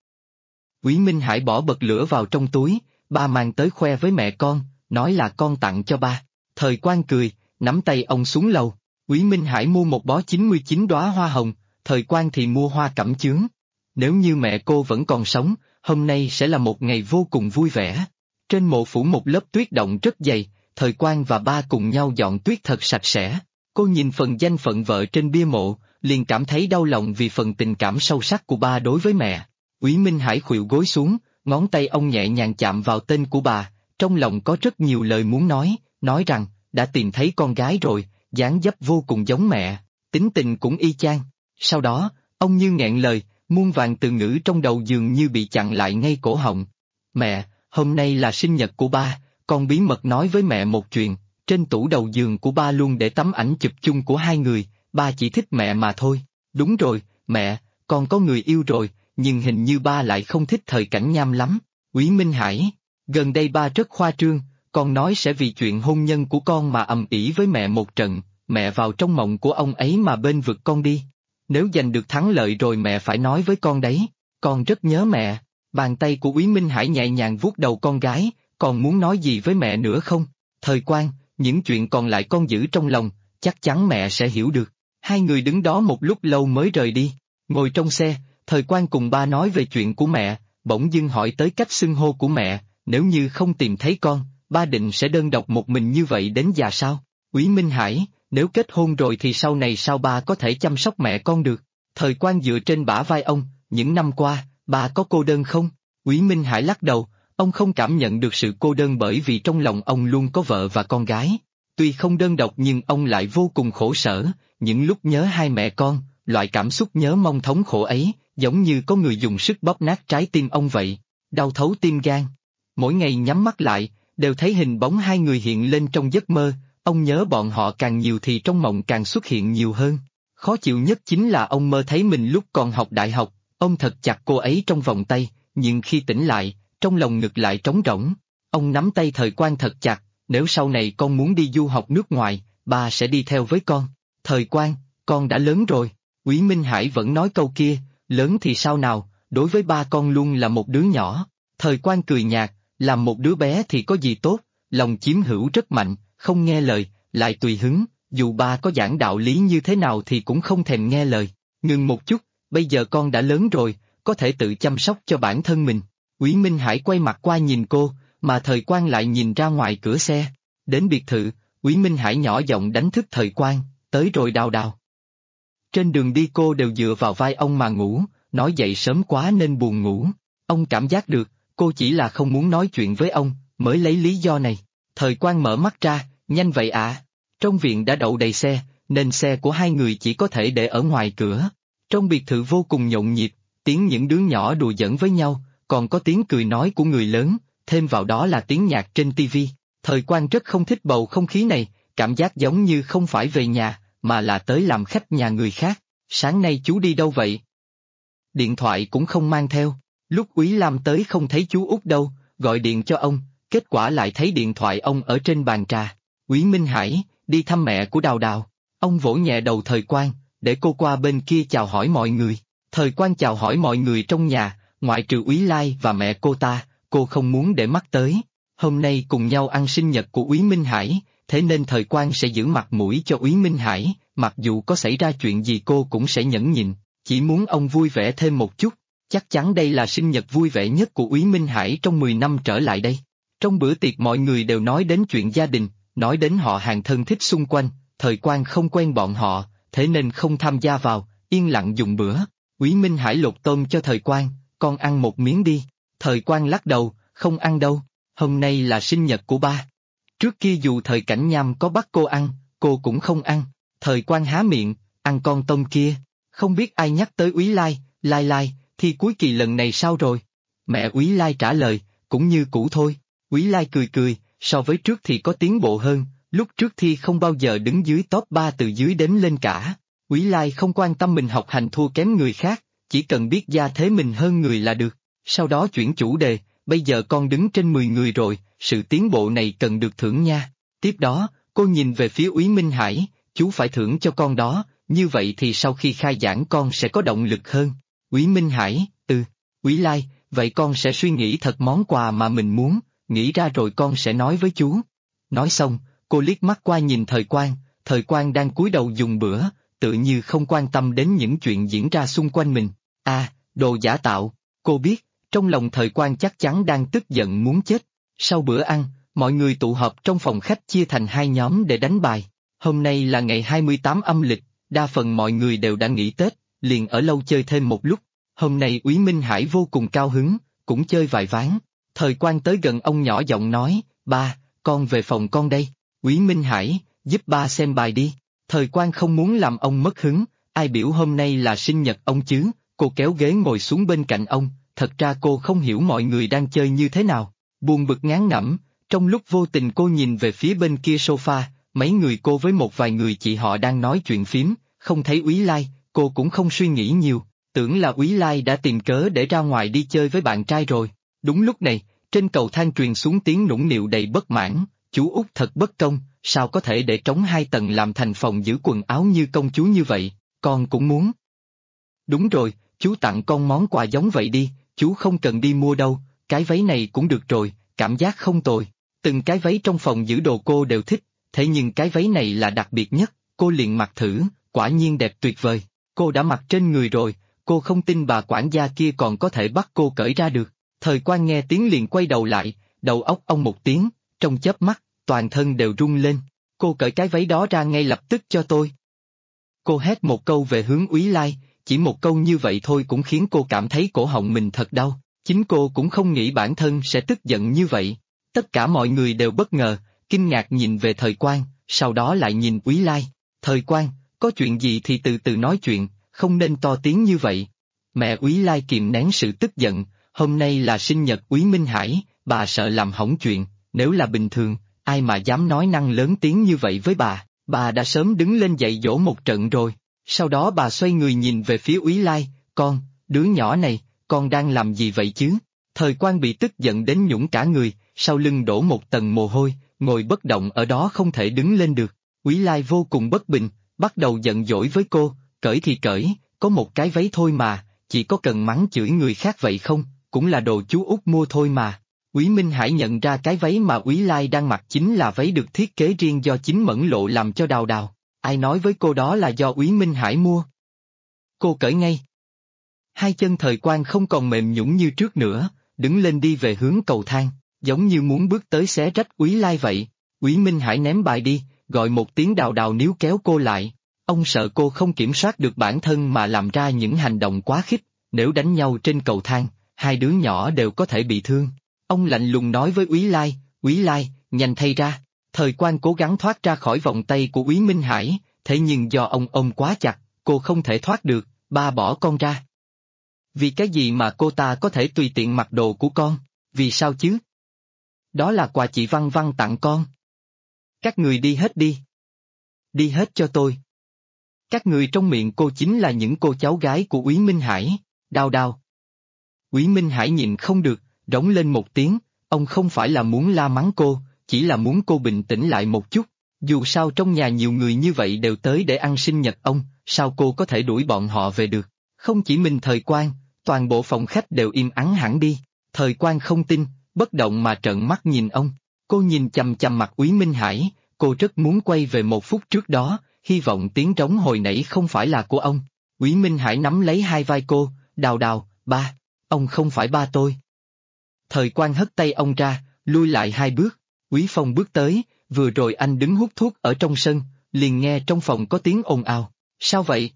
S2: Úy Minh Hải bỏ bật lửa vào trong túi, ba mang tới khoe với mẹ con, nói là con tặng cho ba. Thời Quang cười, nắm tay ông xuống lầu. Úy Minh Hải mua một bó 99 đóa hoa hồng, Thời Quang thì mua hoa cẩm chướng. Nếu như mẹ cô vẫn còn sống, hôm nay sẽ là một ngày vô cùng vui vẻ. Trên mộ phủ một lớp tuyết động rất dày, Thời Quang và ba cùng nhau dọn tuyết thật sạch sẽ. Cô nhìn phần danh phận vợ trên bia mộ, liền cảm thấy đau lòng vì phần tình cảm sâu sắc của ba đối với mẹ. Úy Minh Hải khuỵu gối xuống, ngón tay ông nhẹ nhàng chạm vào tên của bà, trong lòng có rất nhiều lời muốn nói rằng, đã tìm thấy con gái rồi, dáng dấp vô cùng giống mẹ, tính tình cũng y chang. Sau đó, ông như nghẹn lời, muôn vàn từ ngữ trong đầu dường như bị chặn lại ngay cổ họng. Mẹ, hôm nay là sinh nhật của ba, con bí mật nói với mẹ một chuyện, trên tủ đầu giường của ba luôn để tấm ảnh chụp chung của hai người, ba chỉ thích mẹ mà thôi. Đúng rồi, mẹ, con có người yêu rồi, nhưng hình như ba lại không thích Thời Cảnh Nham lắm. Úy Minh Hải, gần đây ba rất khoa trương, con nói sẽ vì chuyện hôn nhân của con mà ầm ĩ với mẹ một trận, mẹ vào trong mộng của ông ấy mà bên vực con đi. Nếu giành được thắng lợi rồi mẹ phải nói với con đấy, con rất nhớ mẹ. Bàn tay của Úy Minh Hải nhẹ nhàng vuốt đầu con gái, còn muốn nói gì với mẹ nữa không? Thời Quang, những chuyện còn lại con giữ trong lòng, chắc chắn mẹ sẽ hiểu được. Hai người đứng đó một lúc lâu mới rời đi. Ngồi trong xe, Thời Quang cùng ba nói về chuyện của mẹ, bỗng dưng hỏi tới cách xưng hô của mẹ, nếu như không tìm thấy con, ba định sẽ đơn độc một mình như vậy đến già sao? Úy Minh Hải, nếu kết hôn rồi thì sau này sao ba có thể chăm sóc mẹ con được? Thời Quang dựa trên bả vai ông, những năm qua, ba có cô đơn không? Úy Minh Hải lắc đầu, ông không cảm nhận được sự cô đơn bởi vì trong lòng ông luôn có vợ và con gái. Tuy không đơn độc nhưng ông lại vô cùng khổ sở, những lúc nhớ hai mẹ con, loại cảm xúc nhớ mong thống khổ ấy, giống như có người dùng sức bóp nát trái tim ông vậy, đau thấu tim gan. Mỗi ngày nhắm mắt lại, đều thấy hình bóng hai người hiện lên trong giấc mơ, ông nhớ bọn họ càng nhiều thì trong mộng càng xuất hiện nhiều hơn. Khó chịu nhất chính là ông mơ thấy mình lúc còn học đại học, ông thật chặt cô ấy trong vòng tay, nhưng khi tỉnh lại, trong lòng ngực lại trống rỗng. Ông nắm tay Thời Quang thật chặt, nếu sau này con muốn đi du học nước ngoài, ba sẽ đi theo với con. Thời Quang, con đã lớn rồi. Úy Minh Hải vẫn nói câu kia, lớn thì sao nào, đối với ba con luôn là một đứa nhỏ. Thời Quang cười nhạt, làm một đứa bé thì có gì tốt, lòng chiếm hữu rất mạnh, không nghe lời, lại tùy hứng, dù ba có giảng đạo lý như thế nào thì cũng không thèm nghe lời. Ngừng một chút, bây giờ con đã lớn rồi, có thể tự chăm sóc cho bản thân mình. Úy Minh Hải quay mặt qua nhìn cô, mà Thời Quang lại nhìn ra ngoài cửa xe. Đến biệt thự, Úy Minh Hải nhỏ giọng đánh thức Thời Quang, tới rồi Đào Đào. Trên đường đi cô đều dựa vào vai ông mà ngủ, nói dậy sớm quá nên buồn ngủ. Ông cảm giác được, cô chỉ là không muốn nói chuyện với ông, mới lấy lý do này. Thời Quang mở mắt ra, nhanh vậy à? Trong viện đã đậu đầy xe, nên xe của hai người chỉ có thể để ở ngoài cửa. Trong biệt thự vô cùng nhộn nhịp, tiếng những đứa nhỏ đùa giỡn với nhau, còn có tiếng cười nói của người lớn, thêm vào đó là tiếng nhạc trên tivi. Thời Quang rất không thích bầu không khí này, cảm giác giống như không phải về nhà, mà là tới làm khách nhà người khác. Sáng nay chú đi đâu vậy? Điện thoại cũng không mang theo. Lúc Úy Lam tới không thấy chú Út đâu, gọi điện cho ông, kết quả lại thấy điện thoại ông ở trên bàn trà. Úy Minh Hải, đi thăm mẹ của Đào Đào. Ông vỗ nhẹ đầu Thời Quang, để cô qua bên kia chào hỏi mọi người. Thời Quang chào hỏi mọi người trong nhà, ngoại trừ Úy Lai và mẹ cô ta, cô không muốn để mắt tới. Hôm nay cùng nhau ăn sinh nhật của Úy Minh Hải, thế nên Thời Quang sẽ giữ mặt mũi cho Úy Minh Hải, mặc dù có xảy ra chuyện gì cô cũng sẽ nhẫn nhịn, chỉ muốn ông vui vẻ thêm một chút. Chắc chắn đây là sinh nhật vui vẻ nhất của Úy Minh Hải trong 10 năm trở lại đây. Trong bữa tiệc mọi người đều nói đến chuyện gia đình, nói đến họ hàng thân thích xung quanh. Thời Quang không quen bọn họ, thế nên không tham gia vào, yên lặng dùng bữa. Úy Minh Hải lột tôm cho Thời Quang, con ăn một miếng đi. Thời Quang lắc đầu, không ăn đâu, hôm nay là sinh nhật của ba. Trước kia dù Thời Cảnh Nham có bắt cô ăn, cô cũng không ăn. Thời Quang há miệng, ăn con tôm kia. Không biết ai nhắc tới Úy Lai, Lai, thi cuối kỳ lần này sao rồi? Mẹ Úy Lai trả lời, cũng như cũ thôi. Úy Lai cười, so với trước thì có tiến bộ hơn, lúc trước thi không bao giờ đứng dưới top 3 từ dưới đếm lên cả. Úy Lai không quan tâm mình học hành thua kém người khác, chỉ cần biết gia thế mình hơn người là được. Sau đó chuyển chủ đề, bây giờ con đứng trên 10 người rồi, sự tiến bộ này cần được thưởng nha. Tiếp đó, cô nhìn về phía Úy Minh Hải, chú phải thưởng cho con đó, như vậy thì sau khi khai giảng con sẽ có động lực hơn. Úy Minh Hải, Úy Lai, vậy con sẽ suy nghĩ thật món quà mà mình muốn, nghĩ ra rồi con sẽ nói với chú. Nói xong, cô liếc mắt qua nhìn Thời Quang đang cúi đầu dùng bữa, tự như không quan tâm đến những chuyện diễn ra xung quanh mình. Đồ giả tạo, cô biết, trong lòng Thời Quang chắc chắn đang tức giận muốn chết. Sau bữa ăn, mọi người tụ họp trong phòng khách chia thành hai nhóm để đánh bài. Hôm nay là ngày 28 âm lịch, đa phần mọi người đều đã nghỉ Tết, liền ở lâu chơi thêm một lúc. Hôm nay Úy Minh Hải vô cùng cao hứng, cũng chơi vài ván. Thời Quang tới gần ông nhỏ giọng nói, ba, con về phòng con đây. Úy Minh Hải, giúp ba xem bài đi. Thời Quang không muốn làm ông mất hứng, ai biểu hôm nay là sinh nhật ông chứ, cô kéo ghế ngồi xuống bên cạnh ông, thật ra cô không hiểu mọi người đang chơi như thế nào. Buồn bực ngán ngẩm, trong lúc vô tình cô nhìn về phía bên kia sofa, mấy người cô với một vài người chị họ đang nói chuyện phím, không thấy Úy Lai, cô cũng không suy nghĩ nhiều, tưởng là Úy Lai đã tìm cớ để ra ngoài đi chơi với bạn trai rồi. Đúng lúc này, trên cầu thang truyền xuống tiếng nũng nịu đầy bất mãn, chú Út thật bất công, sao có thể để trống 2 tầng làm thành phòng giữ quần áo như công chúa như vậy, con cũng muốn. Đúng rồi, chú tặng con món quà giống vậy đi, chú không cần đi mua đâu, cái váy này cũng được rồi, cảm giác không tồi. Từng cái váy trong phòng giữ đồ cô đều thích, thế nhưng cái váy này là đặc biệt nhất, cô liền mặc thử, quả nhiên đẹp tuyệt vời. Cô đã mặc trên người rồi, cô không tin bà quản gia kia còn có thể bắt cô cởi ra được. Thời Quang nghe tiếng liền quay đầu lại, đầu óc ông một tiếng, trong chớp mắt, toàn thân đều rung lên. Cô cởi cái váy đó ra ngay lập tức cho tôi. Cô hét một câu về hướng Úy Lai, chỉ một câu như vậy thôi cũng khiến cô cảm thấy cổ họng mình thật đau, chính cô cũng không nghĩ bản thân sẽ tức giận như vậy. Tất cả mọi người đều bất ngờ, kinh ngạc nhìn về Thời Quang, sau đó lại nhìn Úy Lai. Thời Quang, có chuyện gì thì từ từ nói chuyện, không nên to tiếng như vậy. Mẹ Úy Lai kìm nén sự tức giận, hôm nay là sinh nhật Úy Minh Hải, bà sợ làm hỏng chuyện, nếu là bình thường, ai mà dám nói năng lớn tiếng như vậy với bà đã sớm đứng lên dạy dỗ một trận rồi. Sau đó bà xoay người nhìn về phía Úy Lai, con, đứa nhỏ này, con đang làm gì vậy chứ? Thời Quang bị tức giận đến nhũng cả người, sau lưng đổ một tầng mồ hôi, ngồi bất động ở đó không thể đứng lên được. Úy Lai vô cùng bất bình, bắt đầu giận dỗi với cô, cởi thì cởi, có một cái váy thôi mà, chỉ có cần mắng chửi người khác vậy không, cũng là đồ chú Út mua thôi mà. Úy Minh Hải nhận ra cái váy mà Úy Lai đang mặc chính là váy được thiết kế riêng do chính Mẫn Lộ làm cho Đào Đào. Ai nói với cô đó là do Úy Minh Hải mua? Cô cởi ngay. Hai chân Thời Quang không còn mềm nhũn như trước nữa, đứng lên đi về hướng cầu thang, giống như muốn bước tới xé rách Úy Lai vậy. Úy Minh Hải ném bài đi, gọi một tiếng Đào Đào níu kéo cô lại. Ông sợ cô không kiểm soát được bản thân mà làm ra những hành động quá khích, nếu đánh nhau trên cầu thang, hai đứa nhỏ đều có thể bị thương. Ông lạnh lùng nói với Úy Lai, nhanh thay ra. Thời Quang cố gắng thoát ra khỏi vòng tay của Úy Minh Hải, thế nhưng do ông ôm quá chặt, cô không thể thoát được, ba bỏ con ra. Vì cái gì mà cô ta có thể tùy tiện mặc đồ của con, vì sao chứ? Đó là quà chị Văn Văn tặng con. Các người đi hết đi. Đi hết cho tôi. Các người trong miệng cô chính là những cô cháu gái của Úy Minh Hải, Đào Đào. Úy Minh Hải nhịn không được, rống lên một tiếng, ông không phải là muốn la mắng cô, chỉ là muốn cô bình tĩnh lại một chút. Dù sao trong nhà nhiều người như vậy đều tới để ăn sinh nhật ông, sao cô có thể đuổi bọn họ về được? Không chỉ mình Thời Quang, toàn bộ phòng khách đều im ắng hẳn đi. Thời Quang không tin, bất động mà trợn mắt nhìn ông. Cô nhìn chằm chằm mặt Úy Minh Hải, cô rất muốn quay về một phút trước đó, hy vọng tiếng trống hồi nãy không phải là của ông. Úy Minh Hải nắm lấy hai vai cô, Đào Đào, ba, ông không phải ba tôi. Thời Quang hất tay ông ra, lui lại hai bước. Úy Phong bước tới, vừa rồi anh đứng hút thuốc ở trong sân, liền nghe trong phòng có tiếng ồn ào. Sao vậy?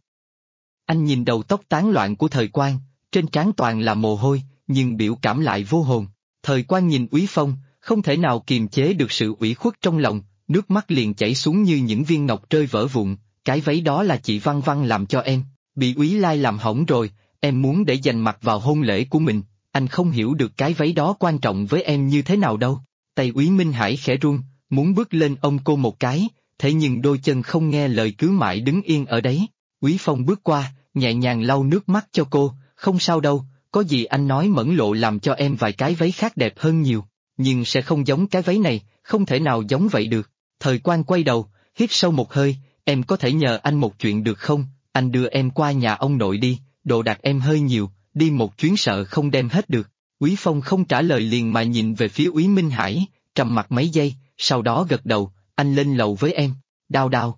S2: Anh nhìn đầu tóc tán loạn của Thời Quang, trên trán toàn là mồ hôi, nhưng biểu cảm lại vô hồn. Thời Quang nhìn Úy Phong, không thể nào kiềm chế được sự ủy khuất trong lòng, nước mắt liền chảy xuống như những viên ngọc rơi vỡ vụn. Cái váy đó là chị Văn Văn làm cho em, bị Úy Lai làm hỏng rồi, em muốn để dành mặc vào hôn lễ của mình, anh không hiểu được cái váy đó quan trọng với em như thế nào đâu. Tay Úy Minh Hải khẽ run, muốn bước lên ôm cô một cái, thế nhưng đôi chân không nghe lời cứ mãi đứng yên ở đấy. Úy Phong bước qua, nhẹ nhàng lau nước mắt cho cô, không sao đâu, có gì anh nói Mẫn Lộ làm cho em vài cái váy khác đẹp hơn nhiều, nhưng sẽ không giống cái váy này, không thể nào giống vậy được. Thời Quang quay đầu, hít sâu một hơi, em có thể nhờ anh một chuyện được không, anh đưa em qua nhà ông nội đi, đồ đạc em hơi nhiều, đi một chuyến sợ không đem hết được. Úy Phong không trả lời liền mà nhìn về phía Úy Minh Hải, trầm mặt mấy giây, sau đó gật đầu, anh lên lầu với em, Đào Đào.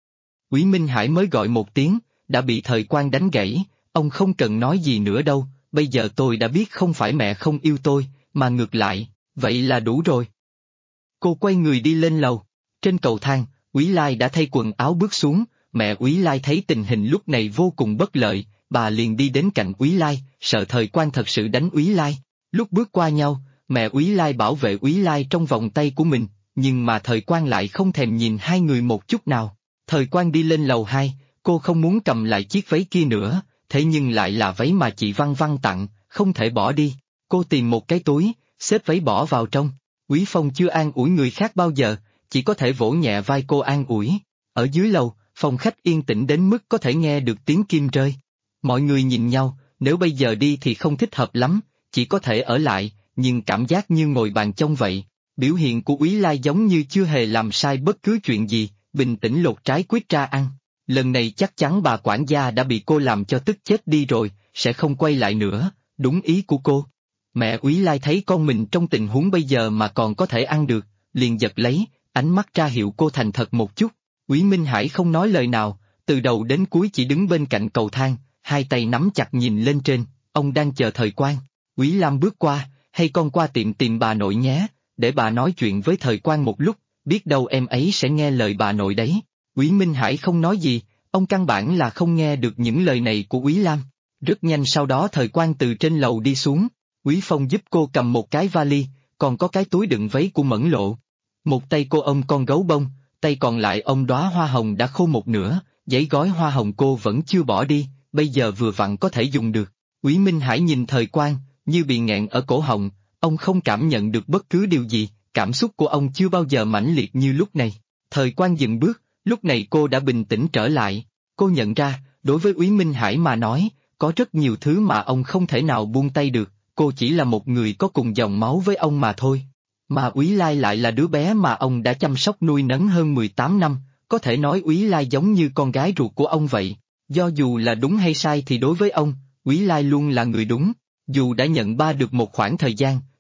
S2: Úy Minh Hải mới gọi một tiếng, đã bị Thời Quang đánh gãy, ông không cần nói gì nữa đâu, bây giờ tôi đã biết không phải mẹ không yêu tôi, mà ngược lại, vậy là đủ rồi. Cô quay người đi lên lầu, trên cầu thang, Úy Lai đã thay quần áo bước xuống, mẹ Úy Lai thấy tình hình lúc này vô cùng bất lợi, bà liền đi đến cạnh Úy Lai, sợ Thời Quang thật sự đánh Úy Lai. Lúc bước qua nhau, mẹ Úy Lai bảo vệ Úy Lai trong vòng tay của mình, nhưng mà Thời Quang lại không thèm nhìn hai người một chút nào. Thời Quang đi lên lầu 2, cô không muốn cầm lại chiếc váy kia nữa, thế nhưng lại là váy mà chị Văn Văn tặng, không thể bỏ đi. Cô tìm một cái túi, xếp váy bỏ vào trong. Úy Phong chưa an ủi người khác bao giờ, chỉ có thể vỗ nhẹ vai cô an ủi. Ở dưới lầu, phòng khách yên tĩnh đến mức có thể nghe được tiếng kim rơi. Mọi người nhìn nhau, nếu bây giờ đi thì không thích hợp lắm, chỉ có thể ở lại, nhưng cảm giác như ngồi bàn trông vậy. Biểu hiện của Úy Lai giống như chưa hề làm sai bất cứ chuyện gì, bình tĩnh lột trái quýt ra ăn. Lần này chắc chắn bà quản gia đã bị cô làm cho tức chết đi rồi, sẽ không quay lại nữa, đúng ý của cô. Mẹ Úy Lai thấy con mình trong tình huống bây giờ mà còn có thể ăn được, liền giật lấy, ánh mắt ra hiệu cô thành thật một chút. Úy Minh Hải không nói lời nào, từ đầu đến cuối chỉ đứng bên cạnh cầu thang, hai tay nắm chặt nhìn lên trên, ông đang chờ Thời Quang. Úy Lam bước qua, hay con qua tiệm tìm bà nội nhé, để bà nói chuyện với Thời Quang một lúc, biết đâu em ấy sẽ nghe lời bà nội đấy. Úy Minh Hải không nói gì, ông căn bản là không nghe được những lời này của Úy Lam. Rất nhanh sau đó Thời Quang từ trên lầu đi xuống, Úy Phong giúp cô cầm một cái vali, còn có cái túi đựng váy của Mẫn Lộ. Một tay cô ôm con gấu bông, tay còn lại ôm đóa hoa hồng đã khô một nửa, giấy gói hoa hồng cô vẫn chưa bỏ đi, bây giờ vừa vặn có thể dùng được. Úy Minh Hải nhìn Thời Quang, như bị nghẹn ở cổ họng, ông không cảm nhận được bất cứ điều gì, cảm xúc của ông chưa bao giờ mãnh liệt như lúc này. Thời Quang dừng bước, lúc này cô đã bình tĩnh trở lại, cô nhận ra, đối với Úy Minh Hải mà nói, có rất nhiều thứ mà ông không thể nào buông tay được, cô chỉ là một người có cùng dòng máu với ông mà thôi. Mà Úy Lai lại là đứa bé mà ông đã chăm sóc nuôi nấng hơn 18 năm, có thể nói Úy Lai giống như con gái ruột của ông vậy. Do dù là đúng hay sai thì đối với ông, Úy Lai luôn là người đúng. Dù đã nhận ba được một khoảng thời gian,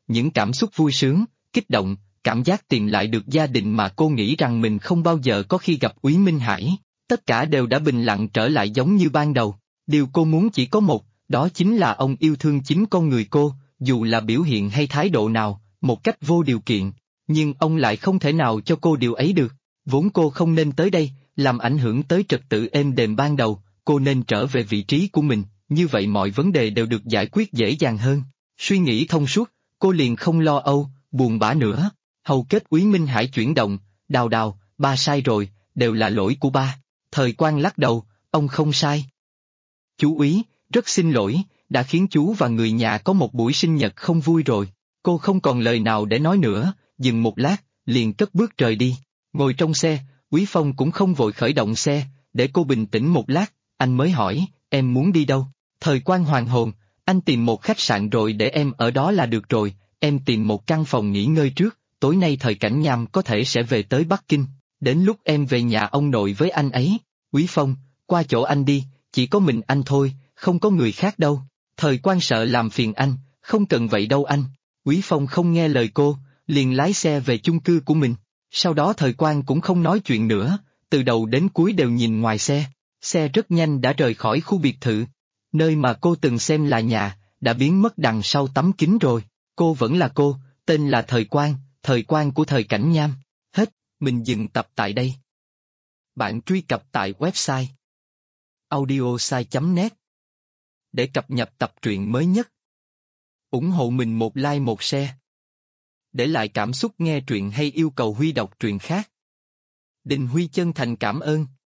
S2: những cảm xúc vui sướng, kích động, cảm giác tìm lại được gia đình mà cô nghĩ rằng mình không bao giờ có khi gặp Úy Minh Hải, tất cả đều đã bình lặng trở lại giống như ban đầu. Điều cô muốn chỉ có một, đó chính là ông yêu thương chính con người cô, dù là biểu hiện hay thái độ nào, một cách vô điều kiện. Nhưng ông lại không thể nào cho cô điều ấy được. Vốn cô không nên tới đây, làm ảnh hưởng tới trật tự êm đềm ban đầu, cô nên trở về vị trí của mình, như vậy mọi vấn đề đều được giải quyết dễ dàng hơn. Suy nghĩ thông suốt, cô liền không lo âu, buồn bã nữa. Hầu kết Úy Minh Hải chuyển động, Đào Đào, ba sai rồi, đều là lỗi của ba. Thời Quang lắc đầu, ông không sai. Chú Úy, rất xin lỗi, đã khiến chú và người nhà có một buổi sinh nhật không vui rồi. Cô không còn lời nào để nói nữa, dừng một lát, liền cất bước rời đi. Ngồi trong xe, Úy Phong cũng không vội khởi động xe, để cô bình tĩnh một lát, anh mới hỏi, em muốn đi đâu? Thời Quang hoàn hồn, anh tìm một khách sạn rồi để em ở đó là được rồi, em tìm một căn phòng nghỉ ngơi trước, tối nay Thời Cảnh Nham có thể sẽ về tới Bắc Kinh, đến lúc em về nhà ông nội với anh ấy. Úy Phong, qua chỗ anh đi, chỉ có mình anh thôi, không có người khác đâu. Thời Quang sợ làm phiền anh, không cần vậy đâu anh. Úy Phong không nghe lời cô, liền lái xe về chung cư của mình. Sau đó Thời Quang cũng không nói chuyện nữa, từ đầu đến cuối đều nhìn ngoài xe. Xe rất nhanh đã rời khỏi khu biệt thự. Nơi mà cô từng xem là nhà, đã biến mất đằng sau tấm kính rồi. Cô vẫn là cô, tên là Thời Quang của Thời Cảnh Nham. Hết, mình dừng tập tại đây. Bạn truy cập tại website audiosai.net để cập nhật tập truyện mới nhất. Ủng hộ mình một like một share. Để lại cảm xúc nghe truyện hay yêu cầu Huy đọc truyện khác. Đình Huy chân thành cảm ơn.